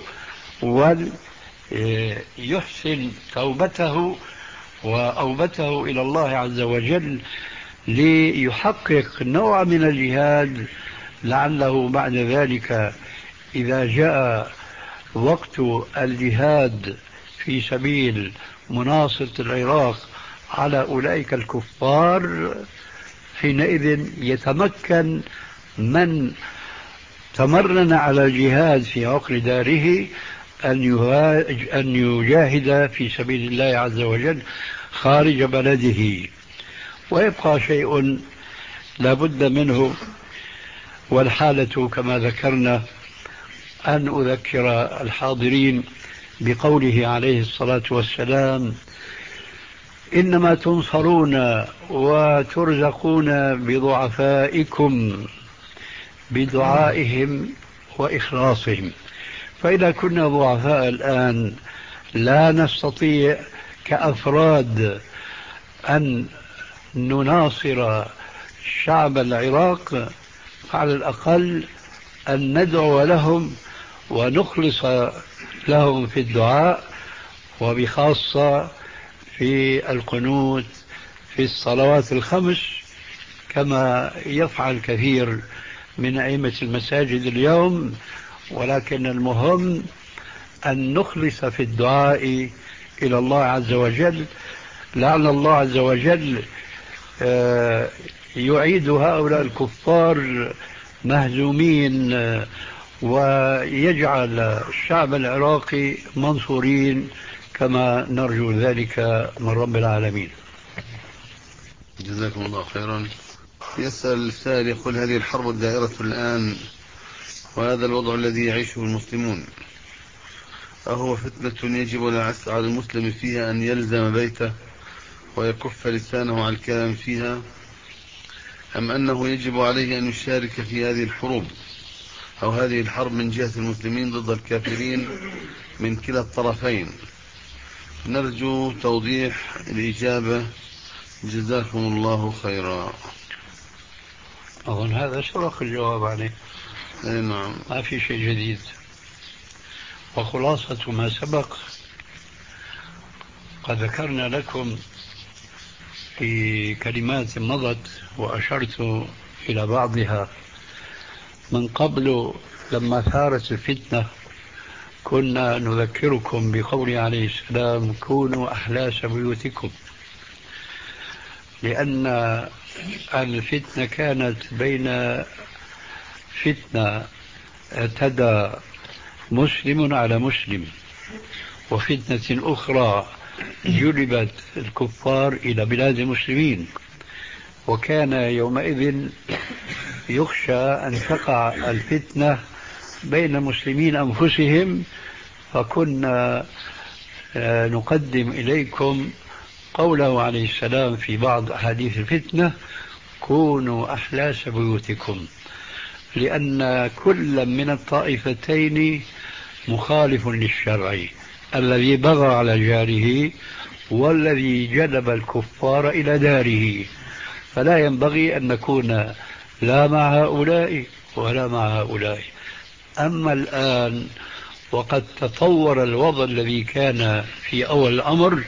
وليحسن توبته وأوبته إلى الله عز وجل ليحقق نوع من الجهاد، لعله بعد ذلك إذا جاء وقت الجهاد في سبيل مناصرة العراق على أولئك الكفار حينئذ يتمكن من تمرن على الجهاد في عقر داره أن أن يجاهد في سبيل الله عز وجل خارج بلده. ويبقى شيء لا بد منه، والحالة كما ذكرنا، أن أذكر الحاضرين بقوله عليه الصلاة والسلام: إنما تنصرون وترزقون بضعفائكم بدعائهم وإخلاصهم. فإذا كنا ضعفاء الآن لا نستطيع كأفراد أن نناصر شعب العراق، على الأقل أن ندعو لهم ونخلص لهم في الدعاء، وبخاصة في القنوت في الصلوات الخمس، كما يفعل كثير من أئمة المساجد اليوم. ولكن المهم أن نخلص في الدعاء إلى الله عز وجل، لعل الله عز وجل يعيد هؤلاء الكفار مهزومين ويجعل الشعب العراقي منصورين كما نرجو ذلك من رب العالمين. جزاكم الله خيرا. يسأل السائل يقول: هذه الحرب الدائرة الآن وهذا الوضع الذي يعيشه المسلمون أهو فتنة يجب على المسلم فيها أن يلزم بيته ويكف لسانه عن الكلام فيها، أم أنه يجب عليه أن يشارك في هذه الحروب أو هذه الحرب من جهة المسلمين ضد الكافرين من كلا الطرفين؟ نرجو توضيح الإجابة، جزاكم الله خيرا. أظن هذا سبق الجواب عليه. أي نعم، ما في شيء جديد. وخلاصة ما سبق قد ذكرنا لكم في كلمات مضت وأشرت إلى بعضها. من قبل لما ثارت الفتنة كنا نذكركم بقوله عليه السلام: كونوا أحلاس بيوتكم، لأن الفتنة كانت بين فتنة اعتدى مسلم على مسلم، وفتنة أخرى جلبت الكفار إلى بلاد المسلمين، وكان يومئذ يخشى أن تقع الفتنة بين المسلمين أنفسهم. فكنا نقدم إليكم قوله عليه السلام في بعض أحاديث الفتنة: كونوا أحلاس بيوتكم، لأن كل من الطائفتين مخالف للشرع، الذي بغى على جاره والذي جلب الكفار إلى داره. فلا ينبغي أن نكون لا مع هؤلاء ولا مع هؤلاء. أما الآن وقد تطور الوضع الذي كان في أول الأمر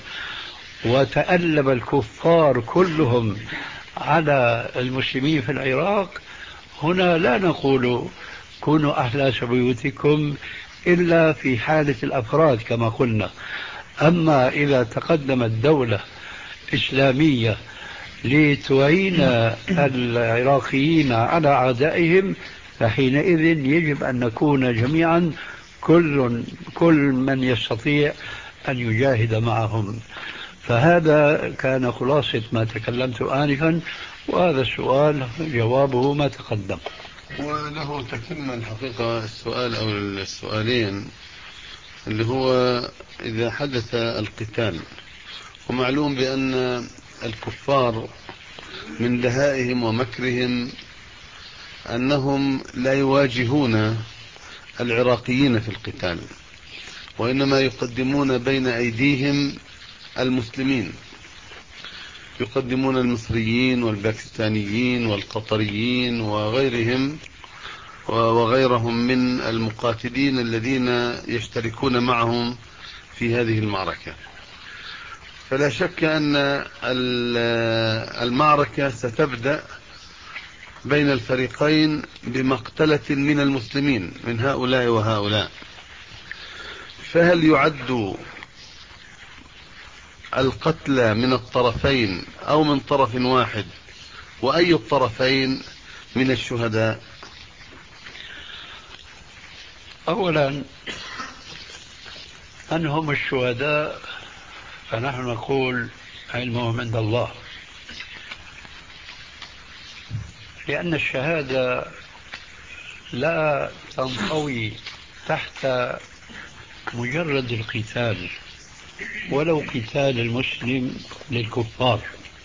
وتألب الكفار كلهم على المسلمين في العراق، هنا لا نقول كونوا أحلاس بيوتكم إلا في حالة الأفراد كما قلنا. أما إذا تقدمت دولة إسلامية لتعين العراقيين على أعدائهم، فحينئذ يجب أن نكون جميعا كل, كل من يستطيع أن يجاهد معهم. فهذا كان خلاصة ما تكلمت آنفا، وهذا السؤال جوابه ما تقدم. وله تكمل الحقيقة السؤال أو السؤالين، اللي هو إذا حدث القتال، ومعلوم بأن الكفار من دهائهم ومكرهم أنهم لا يواجهون العراقيين في القتال، وإنما يقدمون بين أيديهم المسلمين، يقدمون المصريين والباكستانيين والقطريين وغيرهم وغيرهم من المقاتلين الذين يشتركون معهم في هذه المعركة. فلا شك أن المعركة ستبدأ بين الفريقين بمقتلة من المسلمين من هؤلاء وهؤلاء. فهل يعد القتلى من الطرفين أو من طرف واحد؟ وأي الطرفين من الشهداء؟ أولا، من هم الشهداء؟ فنحن نقول علمهم عند الله، لأن الشهادة لا تنطوي تحت مجرد القتال، ولو قتال المسلم للكفار،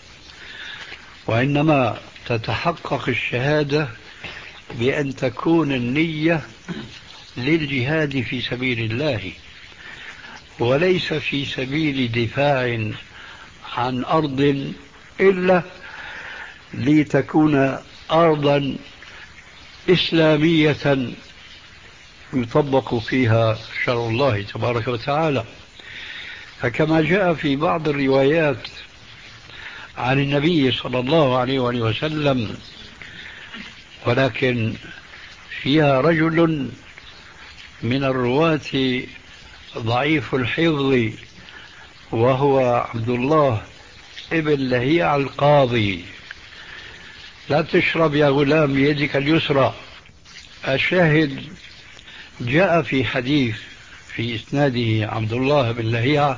وإنما تتحقق الشهادة بأن تكون النية للجهاد في سبيل الله، وليس في سبيل دفاع عن أرض، إلا لتكون أرضا إسلامية يطبق فيها شرع الله تبارك وتعالى. فكما جاء في بعض الروايات عن النبي صلى الله عليه وآله وسلم، ولكن فيها رجل من الرواة ضعيف الحفظ، وهو عبد الله ابن لهيع القاضي: لا تشرب يا غلام بيدك اليسرى. الشاهد جاء في حديث في إسناده عبد الله بن لهيع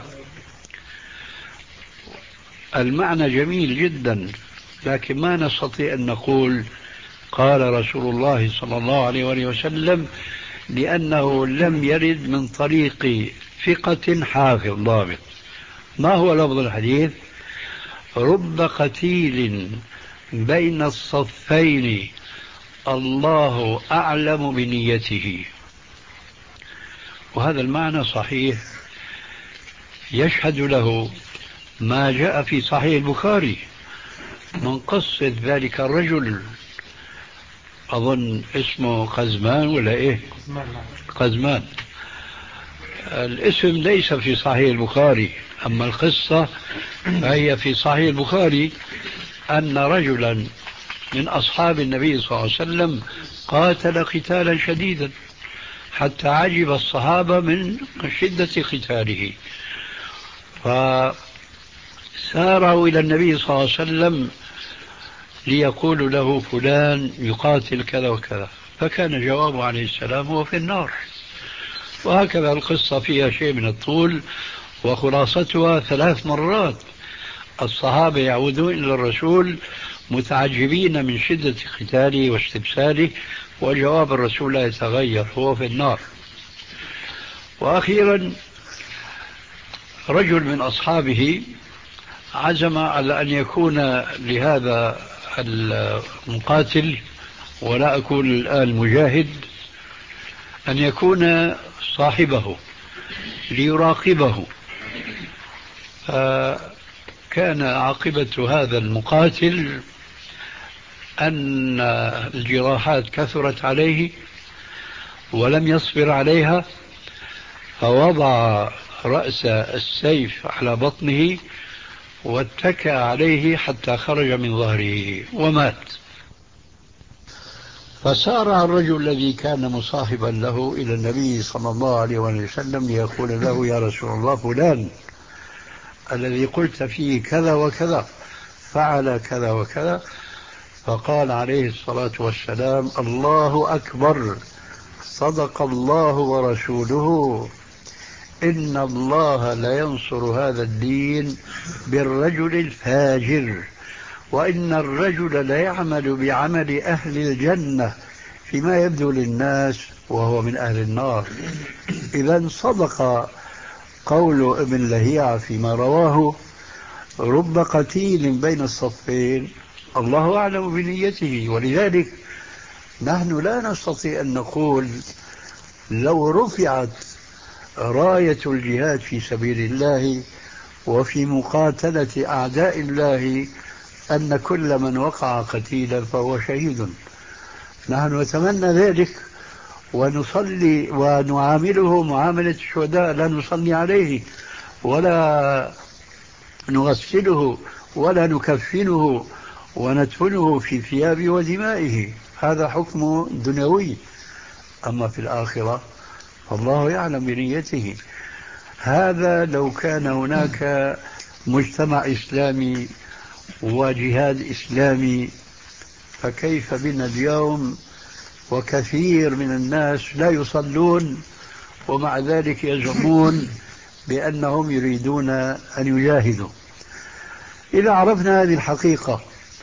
المعنى جميل جدا، لكن ما نستطيع أن نقول قال رسول الله صلى الله عليه وآله وسلم، لأنه لم يرد من طريق ثقة حافظ ضابط. ما هو لفظ الحديث؟ رب قتيل بين الصفين الله أعلم بنيته. وهذا المعنى صحيح، يشهد له ما جاء في صحيح البخاري من قصة ذلك الرجل، أظن اسمه قزمان ولا إيه؟ قزمان. الاسم ليس في صحيح البخاري، أما القصة فهي في صحيح البخاري، أن رجلا من أصحاب النبي صلى الله عليه وسلم قاتل قتالا شديدا حتى عجب الصحابة من شدة قتاله، فسارعوا إلى النبي صلى الله عليه وسلم ليقولوا له فلان يقاتل كذا وكذا، فكان جوابه عليه السلام هو في النار. وهكذا القصة فيها شيء من الطول، وخلاصتها ثلاث مرات الصحابة يعودون إلى الرسول متعجبين من شدة قتاله واستبساله، وجواب الرسول لا يتغير، هو في النار. وأخيرا رجل من أصحابه عزم على أن يكون لهذا المقاتل، ولا أكون الآن مجاهد، أن يكون صاحبه ليراقبه. كان عاقبة هذا المقاتل أن الجراحات كثرت عليه ولم يصبر عليها، فوضع رأس السيف على بطنه واتكى عليه حتى خرج من ظهره ومات. فسارع الرجل الذي كان مصاحبا له إلى النبي صلى الله عليه وسلم ليقول له: يا رسول الله، فلان الذي قلت فيه كذا وكذا فعل كذا وكذا. فقال عليه الصلاة والسلام: الله أكبر، صدق الله ورسوله، إن الله لا ينصر هذا الدين بالرجل الفاجر، وإن الرجل لا يعمل بعمل أهل الجنة فيما يبدو للناس وهو من أهل النار. إذن صدق قول ابن لهيعة فيما رواه: رب قتيل بين الصفين الله أعلم بنيته. ولذلك نحن لا نستطيع أن نقول لو رفعت راية الجهاد في سبيل الله وفي مقاتلة أعداء الله أن كل من وقع قتيلا فهو شهيد. نحن نتمنى ذلك ونصلي ونعامله معاملة الشهداء، لا نصلي عليه ولا نغسله ولا نكفنه وندفنه في ثيابه ودمائه، هذا حكم دنيوي. أما في الآخرة فالله يعلم بنيته. هذا لو كان هناك مجتمع إسلامي وجهاد إسلامي، فكيف بنا اليوم وكثير من الناس لا يصلون ومع ذلك يزعمون بأنهم يريدون أن يجاهدوا. إذا عرفنا هذه الحقيقة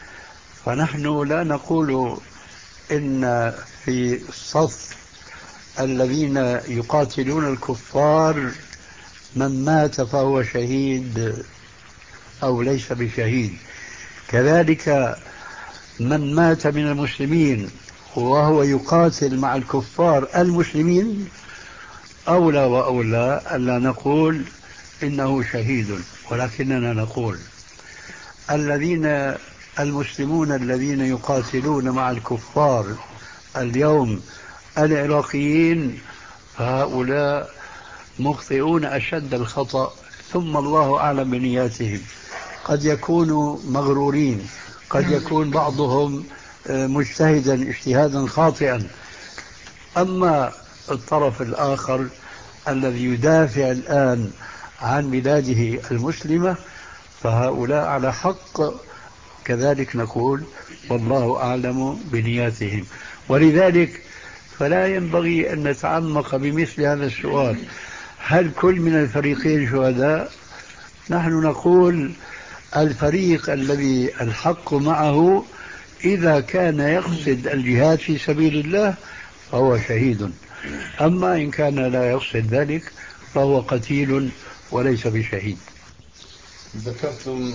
فنحن لا نقول إن في صف الذين يقاتلون الكفار من مات فهو شهيد أو ليس بشهيد، كذلك من مات من المسلمين وهو يقاتل مع الكفار المسلمين أولى وأولى ألا نقول إنه شهيد، ولكننا نقول الذين المسلمون الذين يقاتلون مع الكفار اليوم العراقيين هؤلاء مخطئون أشد الخطأ، ثم الله أعلم بنياتهم، قد يكونوا مغرورين، قد يكون بعضهم مجتهدا اجتهادا خاطئا. أما الطرف الآخر الذي يدافع الآن عن بلاده المسلمة فهؤلاء على حق، كذلك نقول والله أعلم بنياتهم. ولذلك فلا ينبغي أن نتعمق بمثل هذا السؤال، هل كل من الفريقين شهداء؟ نحن نقول الفريق الذي الحق معه إذا كان يقصد الجهاد في سبيل الله فهو شهيد، أما إن كان لا يقصد ذلك فهو قتيل وليس بشهيد. ذكرتم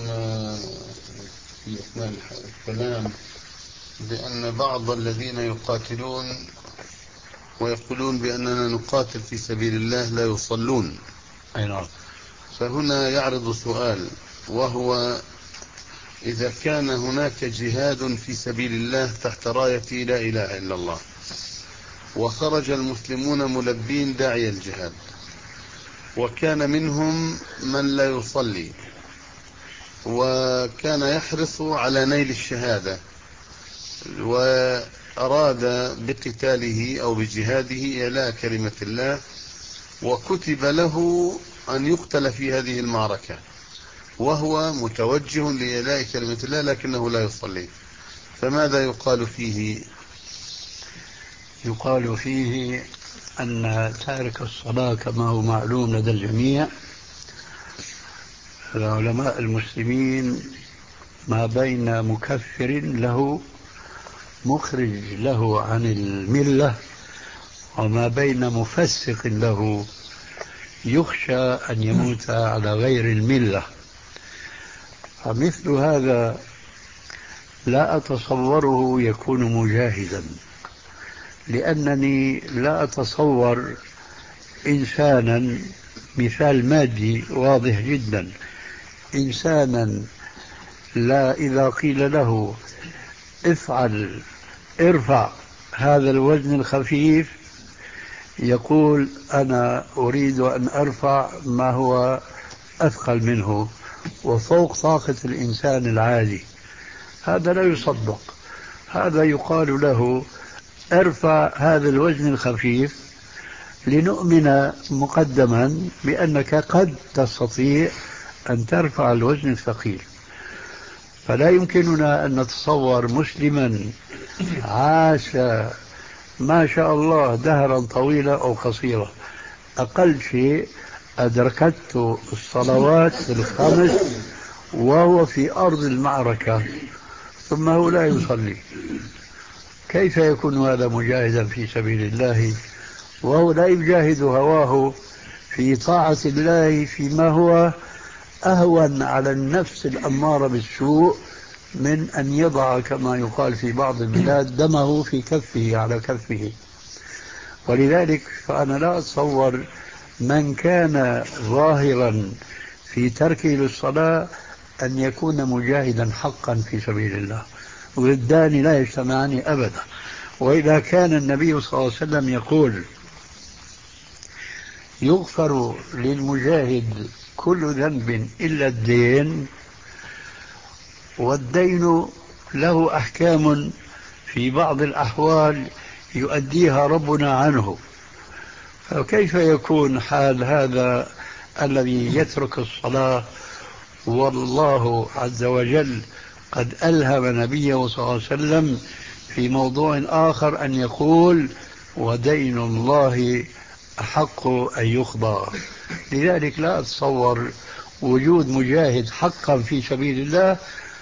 في أثناء الكلام بأن بعض الذين يقاتلون ويقولون بأننا نقاتل في سبيل الله لا يصلون. أي نعم. فهنا يعرض سؤال، وهو إذا كان هناك جهاد في سبيل الله تحت راية لا إله إلا الله، وخرج المسلمون ملبين داعي الجهاد، وكان منهم من لا يصلي وكان يحرص على نيل الشهادة وأراد بقتاله أو بجهاده إعلاء كلمة الله، وكتب له أن يقتل في هذه المعركة وهو متوجه لإعلاء كلمة الله لكنه لا يصلي، فماذا يقال فيه؟ يقال فيه أن تارك الصلاة كما هو معلوم لدى الجميع العلماء المسلمين ما بين مكفر له مخرج له عن الملة وما بين مفسق له يخشى أن يموت على غير الملة. فمثل هذا لا أتصوره يكون مجاهدا، لأنني لا أتصور إنسانا، مثال مادي واضح جدا، إنسانا لا إذا قيل له افعل ارفع هذا الوزن الخفيف يقول أنا أريد أن أرفع ما هو أثقل منه وفوق طاقة الإنسان العادي، هذا لا يصدق. هذا يقال له ارفع هذا الوزن الخفيف لنؤمن مقدما بأنك قد تستطيع أن ترفع الوزن الثقيل. فلا يمكننا أن نتصور مسلما عاش ما شاء الله دهرا طويلا أو قصيرا، أقل شيء أدركته الصلوات الخمس وهو في أرض المعركة ثم هو لا يصلي، كيف يكون هذا مجاهدا في سبيل الله وهو لا يجاهد هواه في طاعة الله فيما هو أهون على النفس الأمارة بالسوء من أن يضع كما يقال في بعض البلاد دمه في كفه على كفه. ولذلك فأنا لا أتصور من كان ظاهرا في تركه للصلاة أن يكون مجاهدا حقا في سبيل الله، ضدان لا يجتمعان أبدا. وإذا كان النبي صلى الله عليه وسلم يقول يغفر للمجاهد كل ذنب إلا الدين، والدين له أحكام في بعض الأحوال يؤديها ربنا عنه، فكيف يكون حال هذا الذي يترك الصلاة والله عز وجل قد ألهم نبيه صلى الله عليه وسلم في موضوع آخر أن يقول ودين الله أحق أن يقضى. لذلك لا أتصور وجود مجاهد حقا في سبيل الله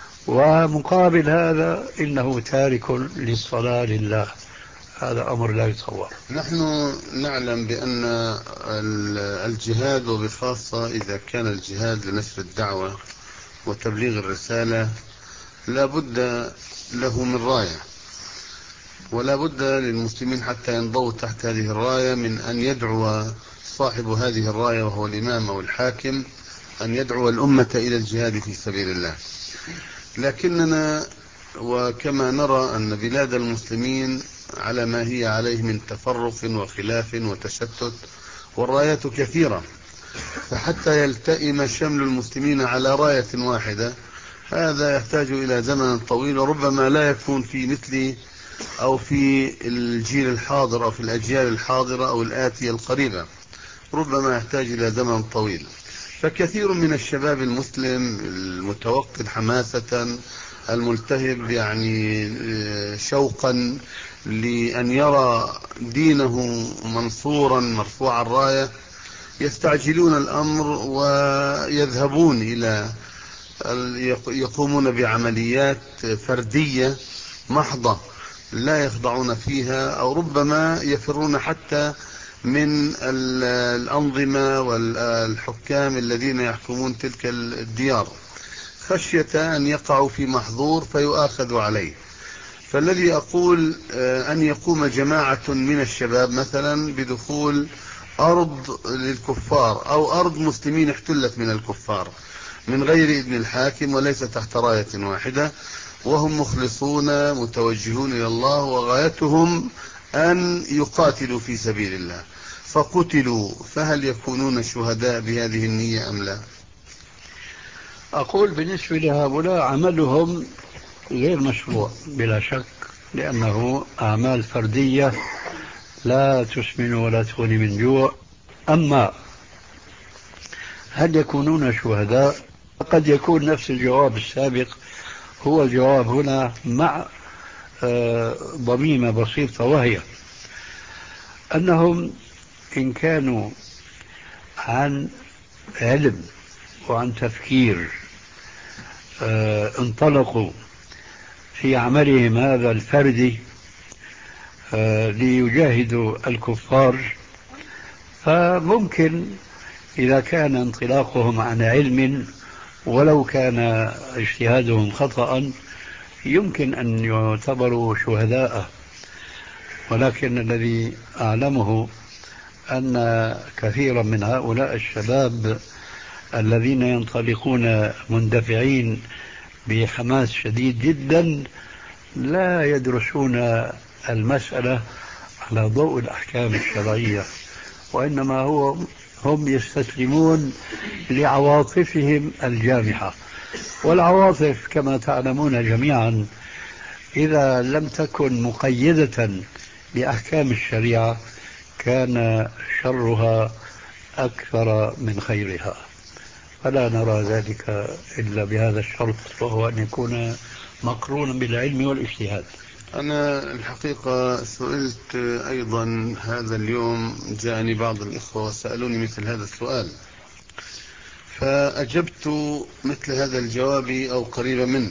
ومقابل هذا إنه تارك للصلاة لله. هذا أمر لا يتصور. نحن نعلم بأن الجهاد وبخاصة إذا كان الجهاد لنشر الدعوة وتبليغ الرسالة لا بد له من راية، ولا بد للمسلمين حتى ينضووا تحت هذه الراية من أن يدعو صاحب هذه الراية وهو الإمام أو الحاكم أن يدعو الأمة إلى الجهاد في سبيل الله. لكننا وكما نرى أن بلاد المسلمين على ما هي عليه من تفرق وخلاف وتشتت والرايات كثيرة، فحتى يلتئم شمل المسلمين على راية واحدة هذا يحتاج إلى زمن طويل، وربما لا يكون في مثل أو في الجيل الحاضر أو في الأجيال الحاضرة أو الآتية القريبة، ربما يحتاج إلى زمن طويل. فكثير من الشباب المسلم المتوقد حماسة الملتهب يعني شوقا لأن يرى دينه منصورا مرفوع الراية يستعجلون الأمر ويذهبون إلى يقومون بعمليات فردية محضة لا يخضعون فيها، أو ربما يفرون حتى من الأنظمة والحكام الذين يحكمون تلك الديار خشية أن يقعوا في محظور فيؤاخذوا عليه. فالذي أقول أن يقوم جماعة من الشباب مثلا بدخول أرض للكفار أو أرض مسلمين احتلت من الكفار من غير إذن الحاكم وليس تحت راية واحدة، وهم مخلصون متوجهون إلى الله وغايتهم أن يقاتلوا في سبيل الله فقتلوا، فهل يكونون شهداء بهذه النية أم لا؟ أقول بالنسبة لهؤلاء عملهم غير مشروع بلا شك، لأنه أعمال فردية لا تسمن ولا تغني من جوع. أما هل يكونون شهداء؟ قد يكون نفس الجواب السابق هو الجواب هنا مع ضميمة بسيطة، وهي أنهم إن كانوا عن علم وعن تفكير انطلقوا في عملهم هذا الفردي ليجاهدوا الكفار، فممكن إذا كان انطلاقهم عن علم ولو كان اجتهادهم خطأ يمكن أن يعتبروا شهداء. ولكن الذي أعلمه أن كثيرا من هؤلاء الشباب الذين ينطلقون مندفعين بحماس شديد جدا لا يدرسون المسألة على ضوء الأحكام الشرعية، وإنما هو هم يستسلمون لعواطفهم الجامحة. والعواطف كما تعلمون جميعا إذا لم تكن مقيدة بأحكام الشريعة كان شرها أكثر من خيرها، فلا نرى ذلك إلا بهذا الشرط، وهو أن يكون مقرونا بالعلم والاجتهاد. أنا الحقيقة سئلت أيضا هذا اليوم، جاءني بعض الإخوة وسألوني مثل هذا السؤال فأجبت مثل هذا الجواب أو قريبا منه،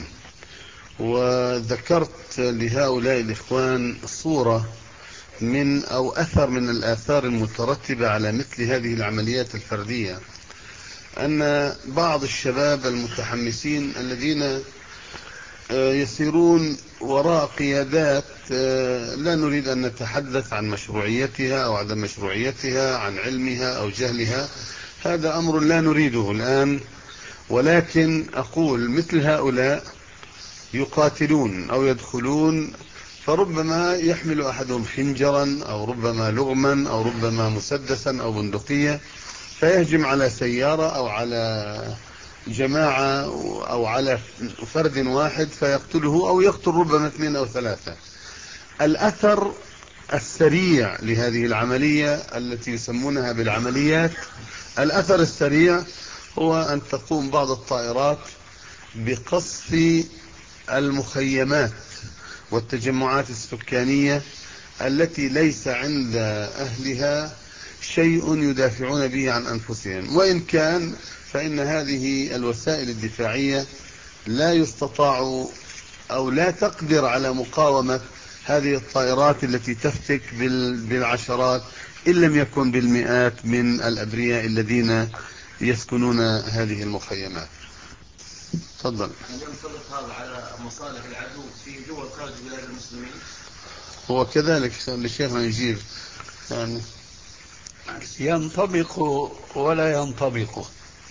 وذكرت لهؤلاء الإخوان صورة من أو أثر من الآثار المترتبة على مثل هذه العمليات الفردية، أن بعض الشباب المتحمسين الذين يسيرون وراء قيادات لا نريد أن نتحدث عن مشروعيتها أو عدم مشروعيتها، عن علمها أو جهلها، هذا أمر لا نريده الآن، ولكن أقول مثل هؤلاء يقاتلون أو يدخلون فربما يحمل أحدهم حنجرا أو ربما لغما أو ربما مسدسا أو بندقية فيهجم على سيارة أو على جماعة أو على فرد واحد فيقتله أو يقتل ربما اثنين أو ثلاثة. الأثر السريع لهذه العملية التي يسمونها بالعمليات، الأثر السريع هو أن تقوم بعض الطائرات بقصف المخيمات والتجمعات السكانية التي ليس عند أهلها شيء يدافعون به عن أنفسهم، وإن كان فإن هذه الوسائل الدفاعية لا يستطاع أو لا تقدر على مقاومة هذه الطائرات التي تفتك بالعشرات إن لم يكن بالمئات من الأبرياء الذين يسكنون هذه المخيمات. تفضل. هل ينطبق هذا على مصالح العدو في دول خارج بلاد المسلمين؟ هو كذلك لشيخنا يجيب يعني ينطبق ولا ينطبق،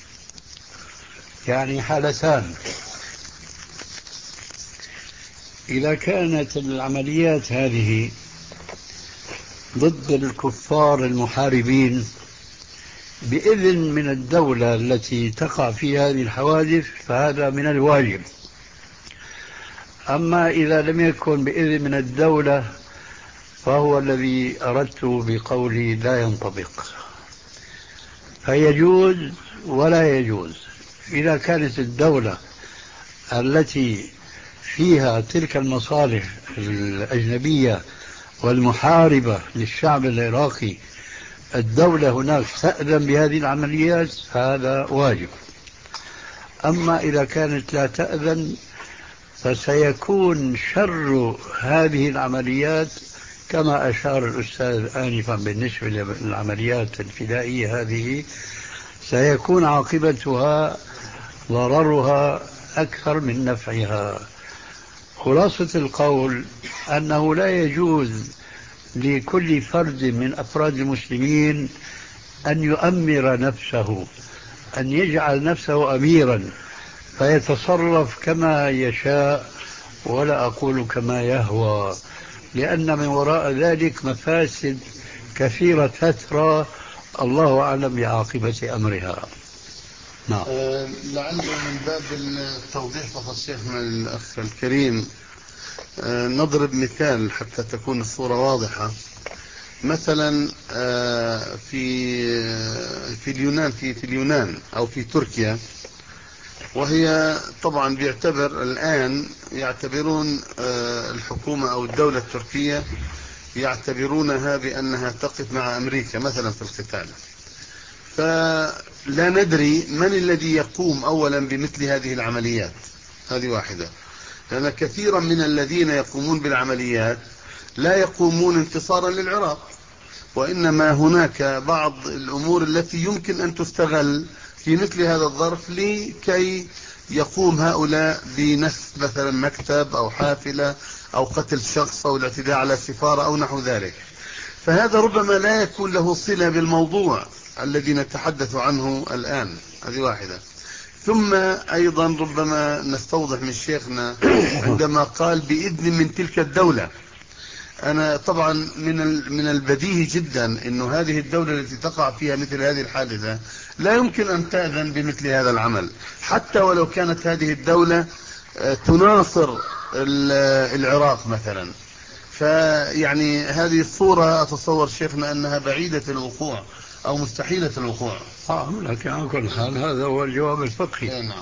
يعني حالتان. إذا كانت العمليات هذه ضد الكفار المحاربين بإذن من الدولة التي تقع في هذه الحوادث فهذا من الواجب. أما إذا لم يكن بإذن من الدولة فهو الذي أردت بقولي لا ينطبق، فيجوز ولا يجوز. إذا كانت الدولة التي فيها تلك المصالح الأجنبية والمحاربة للشعب العراقي الدولة هناك تأذن بهذه العمليات فهذا واجب. أما إذا كانت لا تأذن فسيكون شر هذه العمليات كما أشار الأستاذ آنفا بالنسبة للعمليات الفدائية هذه، سيكون عاقبتها ضررها أكثر من نفعها. خلاصة القول أنه لا يجوز لكل فرد من أفراد المسلمين أن يؤمر نفسه، أن يجعل نفسه أميرا فيتصرف كما يشاء، ولا أقول كما يهوى، لأن من وراء ذلك مفاسد كثيرة تترى، الله أعلم بعاقبة أمرها. نعم. أه لعله من باب التوضيح فقط شيخنا الأخ الكريم أه نضرب مثال حتى تكون الصورة واضحة. مثلا أه في في اليونان في في اليونان أو في تركيا، وهي طبعا بيعتبر الآن يعتبرون أه الحكومة أو الدولة التركية يعتبرونها بأنها تقف مع أمريكا مثلا في القتال. فلا ندري من الذي يقوم أولا بمثل هذه العمليات، هذه واحدة، لأن كثيرا من الذين يقومون بالعمليات لا يقومون انتصارا للعراق، وإنما هناك بعض الأمور التي يمكن أن تستغل في مثل هذا الظرف لكي يقوم هؤلاء بنسف مثلا مكتب أو حافلة أو قتل شخص أو الاعتداء على سفارة أو نحو ذلك. فهذا ربما لا يكون له صلة بالموضوع الذي نتحدث عنه الآن، هذه واحدة. ثم أيضا ربما نستوضح من شيخنا عندما قال بإذن من تلك الدولة. أنا طبعا من من البديهي جدا أنه هذه الدولة التي تقع فيها مثل هذه الحادثة لا يمكن أن تأذن بمثل هذا العمل، حتى ولو كانت هذه الدولة تناصر العراق مثلا. فيعني هذه الصورة أتصور شيخنا أنها بعيدة الوقوع أو مستحيلة الوقوع. آه لكن على كل حال هذا هو الجواب الفقهي. نعم.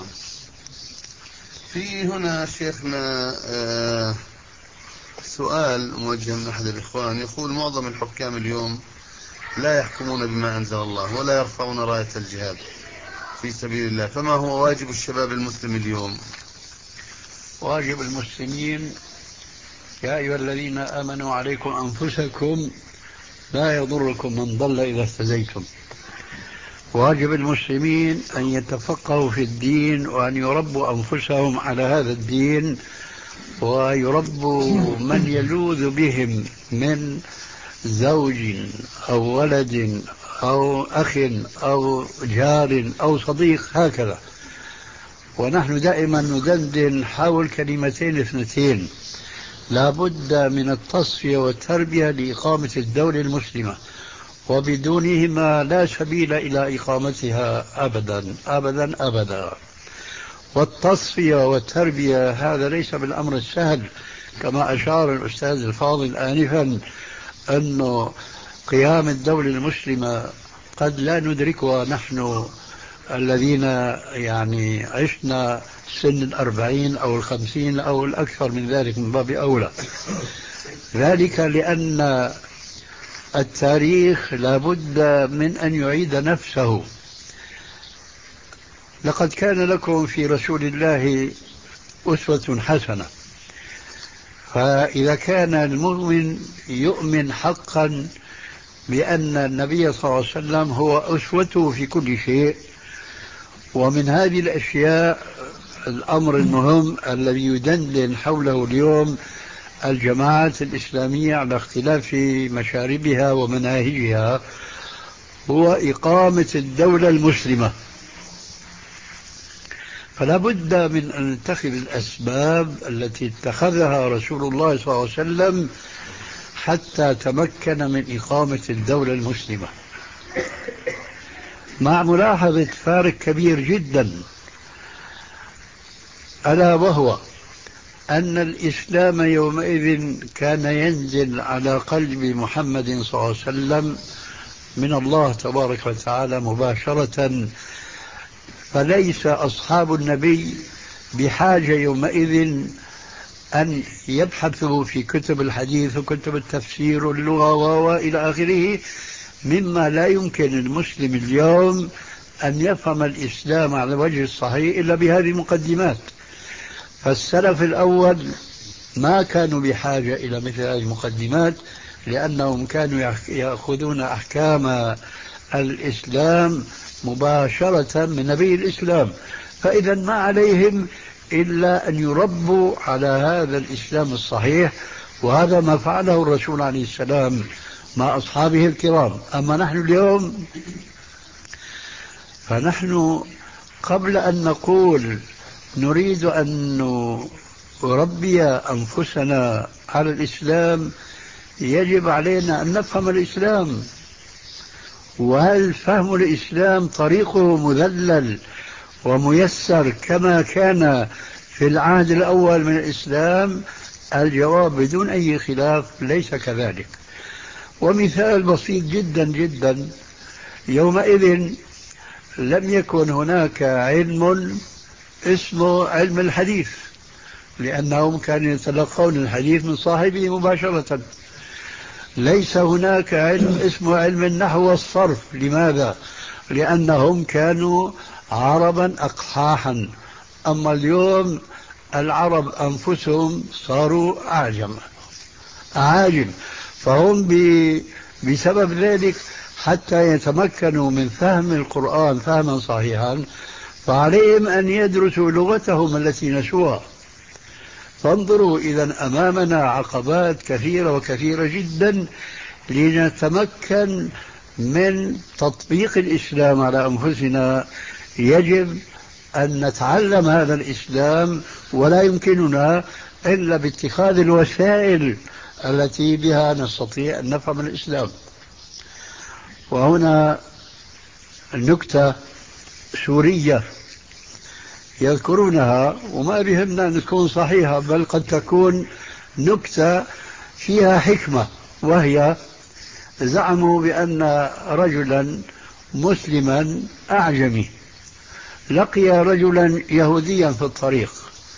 في هنا شيخنا آه سؤال موجه من أحد الإخوان يقول: معظم الحكام اليوم لا يحكمون بما أنزل الله ولا يرفعون راية الجهاد في سبيل الله، فما هو واجب الشباب المسلم اليوم؟ واجب المسلمين: يا أيها الذين آمنوا عليكم أنفسكم لا يضركم من ضل إذا اهتديتم. واجب المسلمين أن يتفقهوا في الدين وأن يربوا أنفسهم على هذا الدين، ويربوا من يلوذ بهم من زوج أو ولد أو أخ أو جار أو صديق، هكذا. ونحن دائما ندندن حول كلمتين اثنتين: لا بد من التصفية والتربية لإقامة الدولة المسلمة، وبدونهما لا سبيل إلى إقامتها أبدا أبدا أبدا. والتصفية والتربية هذا ليس بالأمر السهل، كما أشار الأستاذ الفاضل آنفا أنه قيام الدولة المسلمة قد لا ندركها نحن الذين يعني عشنا سن الأربعين أو الخمسين أو الأكثر من ذلك من باب أولى. ذلك لأن التاريخ لابد من أن يعيد نفسه. لقد كان لكم في رسول الله أسوة حسنة، فإذا كان المؤمن يؤمن حقا بأن النبي صلى الله عليه وسلم هو أسوته في كل شيء، ومن هذه الأشياء الأمر المهم الذي يدندن حوله اليوم الجماعات الإسلامية على اختلاف مشاربها ومناهجها هو إقامة الدولة المسلمة. فلا بد من أن نتخذ الأسباب التي اتخذها رسول الله صلى الله عليه وسلم حتى تمكن من إقامة الدولة المسلمة، مع ملاحظة فارق كبير جدا، ألا وهو أن الإسلام يومئذ كان ينزل على قلب محمد صلى الله عليه وسلم من الله تبارك وتعالى مباشرة، فليس أصحاب النبي بحاجة يومئذ أن يبحثوا في كتب الحديث وكتب التفسير واللغة وإلى آخره، مما لا يمكن المسلم اليوم أن يفهم الإسلام على الوجه الصحيح إلا بهذه المقدمات. فالسلف الأول ما كانوا بحاجة إلى مثل هذه المقدمات، لأنهم كانوا يأخذون أحكام الإسلام مباشرة من نبي الإسلام، فإذا ما عليهم إلا أن يربوا على هذا الإسلام الصحيح، وهذا ما فعله الرسول عليه السلام مع أصحابه الكرام. أما نحن اليوم فنحن قبل أن نقول نريد أن نربي أنفسنا على الإسلام يجب علينا أن نفهم الإسلام، وهل فهم الإسلام طريقه مذلل وميسر كما كان في العهد الأول من الإسلام؟ الجواب بدون أي خلاف ليس كذلك. ومثال بسيط جدا جدا، يومئذ لم يكن هناك علم اسمه علم الحديث، لأنهم كانوا يتلقون الحديث من صاحبه مباشرة. ليس هناك علم اسمه علم النحو والصرف. لماذا؟ لأنهم كانوا عربا أقحاحا. أما اليوم العرب أنفسهم صاروا أعجم أعاجم، فهم بسبب ذلك حتى يتمكنوا من فهم القرآن فهما صحيحا فعليهم أن يدرسوا لغتهم التي نسوها. فانظروا، إذا أمامنا عقبات كثيرة وكثيرة جدا لنتمكن من تطبيق الإسلام على أنفسنا. يجب أن نتعلم هذا الإسلام، ولا يمكننا إلا باتخاذ الوسائل التي بها نستطيع أن نفهم الإسلام. وهنا نكتة سورية يذكرونها، وما بهمنا أن تكون صحيحة، بل قد تكون نكتة فيها حكمة، وهي زعموا بأن رجلا مسلما أعجمي لقي رجلا يهوديا في الطريق،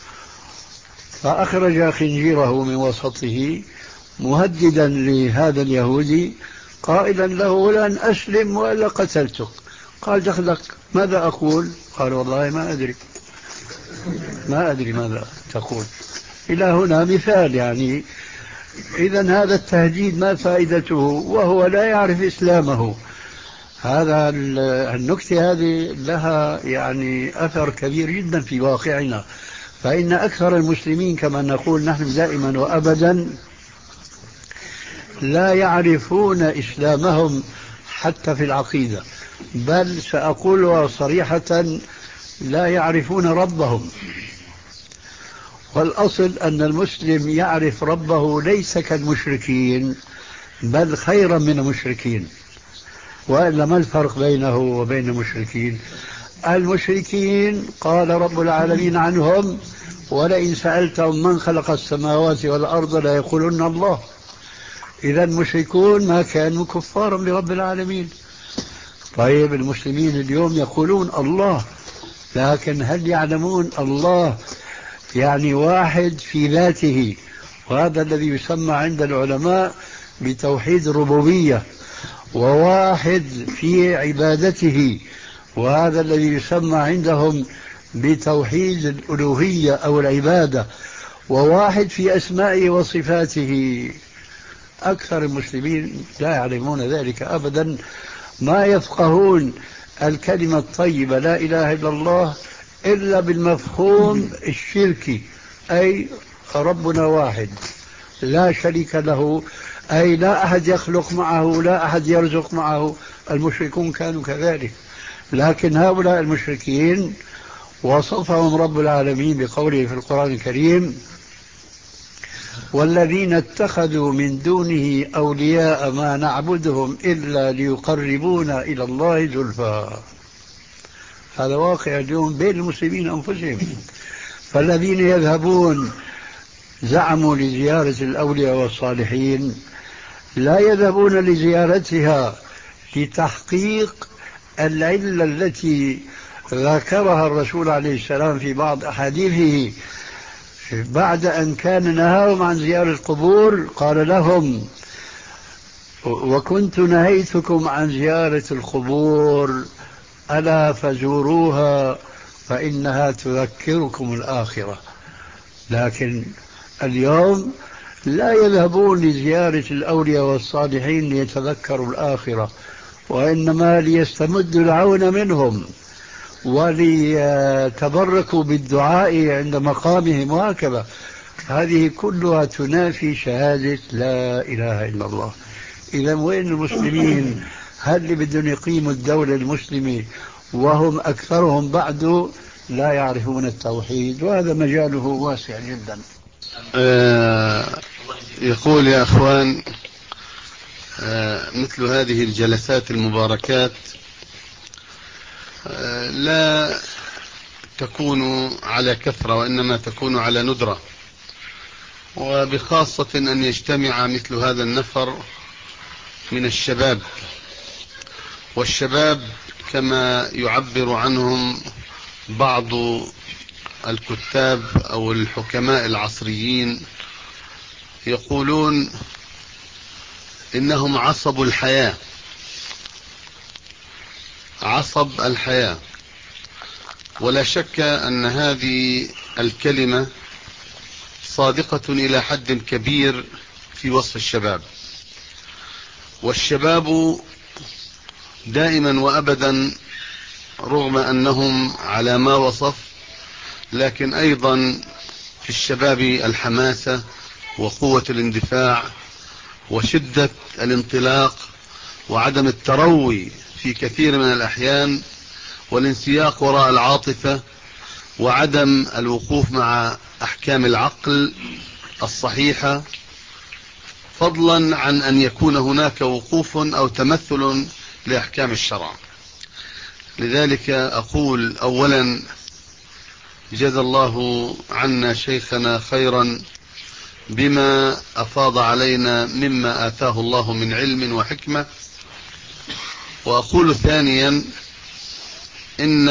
فأخرج خنجره من وسطه مهددا لهذا اليهودي قائلا له: لن أسلم وإلا قتلتك. قال: دخلك، ماذا أقول؟ قال: والله ما أدري ما أدري ماذا تقول. إلى هنا مثال. يعني إذن هذا التهديد ما فائدته وهو لا يعرف إسلامه؟ هذا النكتة هذه لها يعني أثر كبير جدا في واقعنا. فإن أكثر المسلمين كما نقول نحن دائما وأبدا لا يعرفون إسلامهم حتى في العقيدة، بل سأقولها صريحة لا يعرفون ربهم. والأصل أن المسلم يعرف ربه ليس كالمشركين، بل خيرا من المشركين. وإلا ما الفرق بينه وبين المشركين؟ المشركين قال رب العالمين عنهم: ولئن سألتهم من خلق السماوات والأرض لا يقولون الله. إذا المشركون ما كانوا كفارا برب العالمين. طيب المسلمين اليوم يقولون الله، لكن هل يعلمون الله يعني واحد في ذاته؟ وهذا الذي يسمى عند العلماء بتوحيد الربوبية، وواحد في عبادته، وهذا الذي يسمى عندهم بتوحيد الألوهية أو العبادة، وواحد في أسمائه وصفاته. أكثر المسلمين لا يعلمون ذلك أبدا، ما يفقهون الكلمة الطيبة لا إله إلا الله إلا بالمفهوم الشركي، أي ربنا واحد لا شريك له، أي لا أحد يخلق معه، لا أحد يرزق معه. المشركون كانوا كذلك، لكن هؤلاء المشركين وصفهم رب العالمين بقوله في القرآن الكريم: والذين اتخذوا من دونه أولياء ما نعبدهم إلا ليقربونا إلى الله زلفى. هذا واقع اليوم بين المسلمين أنفسهم. فالذين يذهبون زعموا لزيارة الأولياء والصالحين لا يذهبون لزيارتها لتحقيق العلة التي ذكرها الرسول عليه السلام في بعض أحاديثه بعد أن كان نهاهم عن زيارة القبور. قال لهم: وكنت نهيتكم عن زيارة القبور ألا فزوروها فإنها تذكركم الآخرة. لكن اليوم لا يذهبون لزيارة الأولياء والصالحين ليتذكروا الآخرة، وإنما ليستمدوا العون منهم وليتبركوا بالدعاء عند مقامهم وهكذا. هذه كلها تنافي شهادة لا إله إلا الله. إذا وين المسلمين؟ هل اللي بدهم يقيموا الدولة المسلمة وهم أكثرهم بعد لا يعرفون التوحيد؟ وهذا مجاله واسع جدا. آه يقول: يا أخوان، آه مثل هذه الجلسات المباركات آه لا تكون على كثرة، وإنما تكون على ندرة، وبخاصة أن يجتمع مثل هذا النفر من الشباب. والشباب كما يعبر عنهم بعض الكتاب أو الحكماء العصريين يقولون إنهم عصب الحياة، عصب الحياة. ولا شك أن هذه الكلمة صادقة إلى حد كبير في وصف الشباب. والشباب دائما وأبدا رغم أنهم على ما وصف، لكن أيضا في الشباب الحماسة وقوة الاندفاع وشدة الانطلاق وعدم التروي في كثير من الأحيان، والانسياق وراء العاطفة، وعدم الوقوف مع أحكام العقل الصحيحة، فضلا عن أن يكون هناك وقوف أو تمثل لأحكام الشرع. لذلك أقول: أولا، جزا الله عنا شيخنا خيرا بما أفاض علينا مما آتاه الله من علم وحكمة. وأقول ثانيا: إن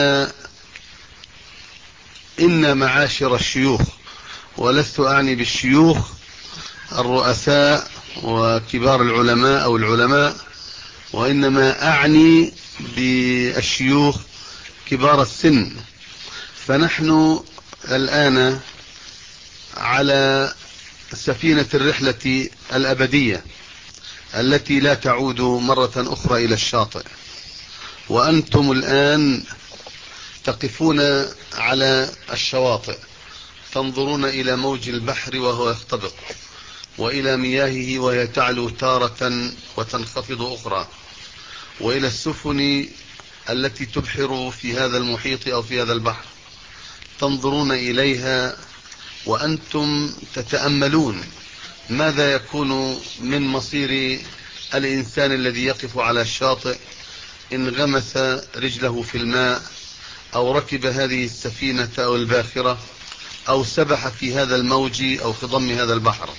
إن معاشر الشيوخ، ولست أعني بالشيوخ الرؤساء وكبار العلماء أو العلماء، وإنما أعني بالشيوخ كبار السن. فنحن الآن على سفينة الرحلة الأبدية التي لا تعود مرة أخرى إلى الشاطئ، وأنتم الآن تقفون على الشواطئ تنظرون إلى موج البحر وهو يختبط، وإلى مياهه وهي تعلو تارة وتنخفض أخرى، وإلى السفن التي تبحر في هذا المحيط أو في هذا البحر، تنظرون إليها وأنتم تتأملون ماذا يكون من مصير الإنسان الذي يقف على الشاطئ إن غمس رجله في الماء أو ركب هذه السفينة أو الباخرة أو سبح في هذا الموج أو في ضم هذا البحر.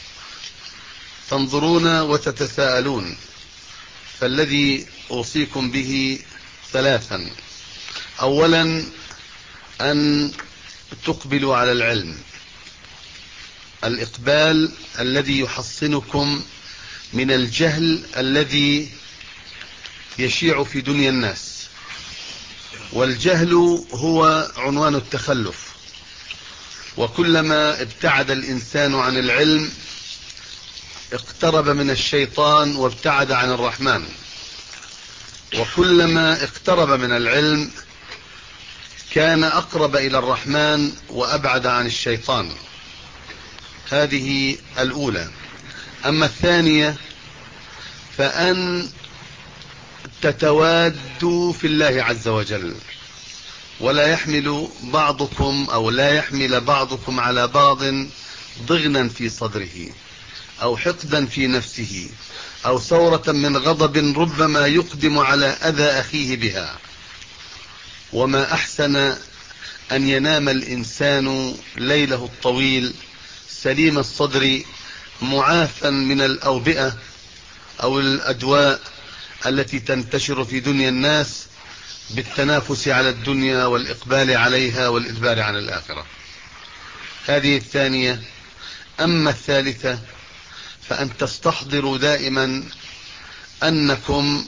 تنظرون وتتساءلون. فالذي أوصيكم به ثلاثا: أولا أن تقبلوا على العلم، الإقبال الذي يحصنكم من الجهل الذي يشيع في دنيا الناس، والجهل هو عنوان التخلف، وكلما ابتعد الإنسان عن العلم اقترب من الشيطان وابتعد عن الرحمن، وكلما اقترب من العلم كان أقرب إلى الرحمن وأبعد عن الشيطان. هذه الأولى. أما الثانية فأن تتوادوا في الله عز وجل، ولا يحمل بعضكم أو لا يحمل بعضكم على بعض ضغنا في صدره أو حقدا في نفسه أو ثورة من غضب ربما يقدم على أذى أخيه بها. وما أحسن أن ينام الإنسان ليله الطويل سليم الصدر معافا من الأوبئة أو الأدواء التي تنتشر في دنيا الناس بالتنافس على الدنيا والإقبال عليها والإدبار عن الآخرة. هذه الثانية. أما الثالثة فأن تستحضروا دائما أنكم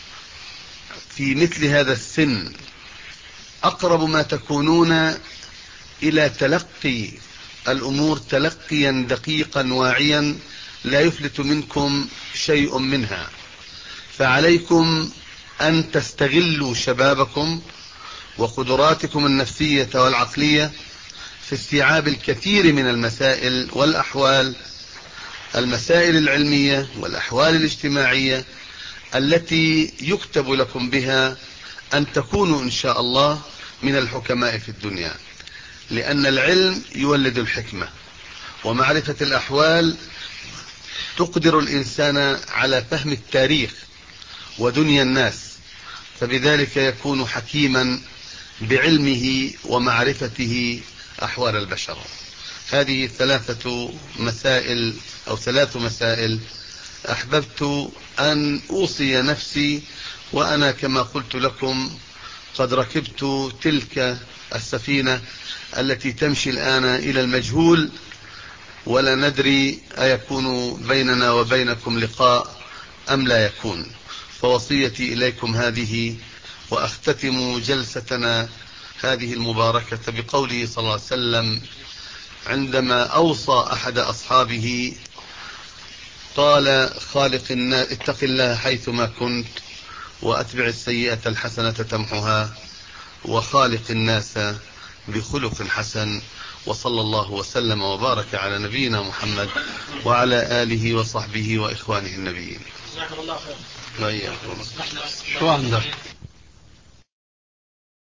في مثل هذا السن أقرب ما تكونون إلى تلقي الأمور تلقيا دقيقا واعيا لا يفلت منكم شيء منها، فعليكم أن تستغلوا شبابكم وقدراتكم النفسية والعقلية في استيعاب الكثير من المسائل والأحوال، المسائل العلمية والأحوال الاجتماعية التي يكتب لكم بها أن تكونوا إن شاء الله من الحكماء في الدنيا، لأن العلم يولد الحكمة، ومعرفة الأحوال تقدر الإنسان على فهم التاريخ ودنيا الناس، فبذلك يكون حكيما بعلمه ومعرفته أحوال البشر. هذه ثلاثة مسائل أو ثلاث مسائل أحببت أن أوصي نفسي، وأنا كما قلت لكم قد ركبت تلك السفينة التي تمشي الآن إلى المجهول، ولا ندري أيكون بيننا وبينكم لقاء أم لا يكون. فوصيتي إليكم هذه، وأختتم جلستنا هذه المباركة بقوله صلى الله عليه وسلم عندما أوصى أحد أصحابه قال: خالق الناس، اتق الله حيثما كنت، وأتبع السيئة الحسنة تمحها، وخالق الناس بخلق حسن. وصلى الله وسلم وبارك على نبينا محمد وعلى آله وصحبه وإخوانه النبيين. شو عندك؟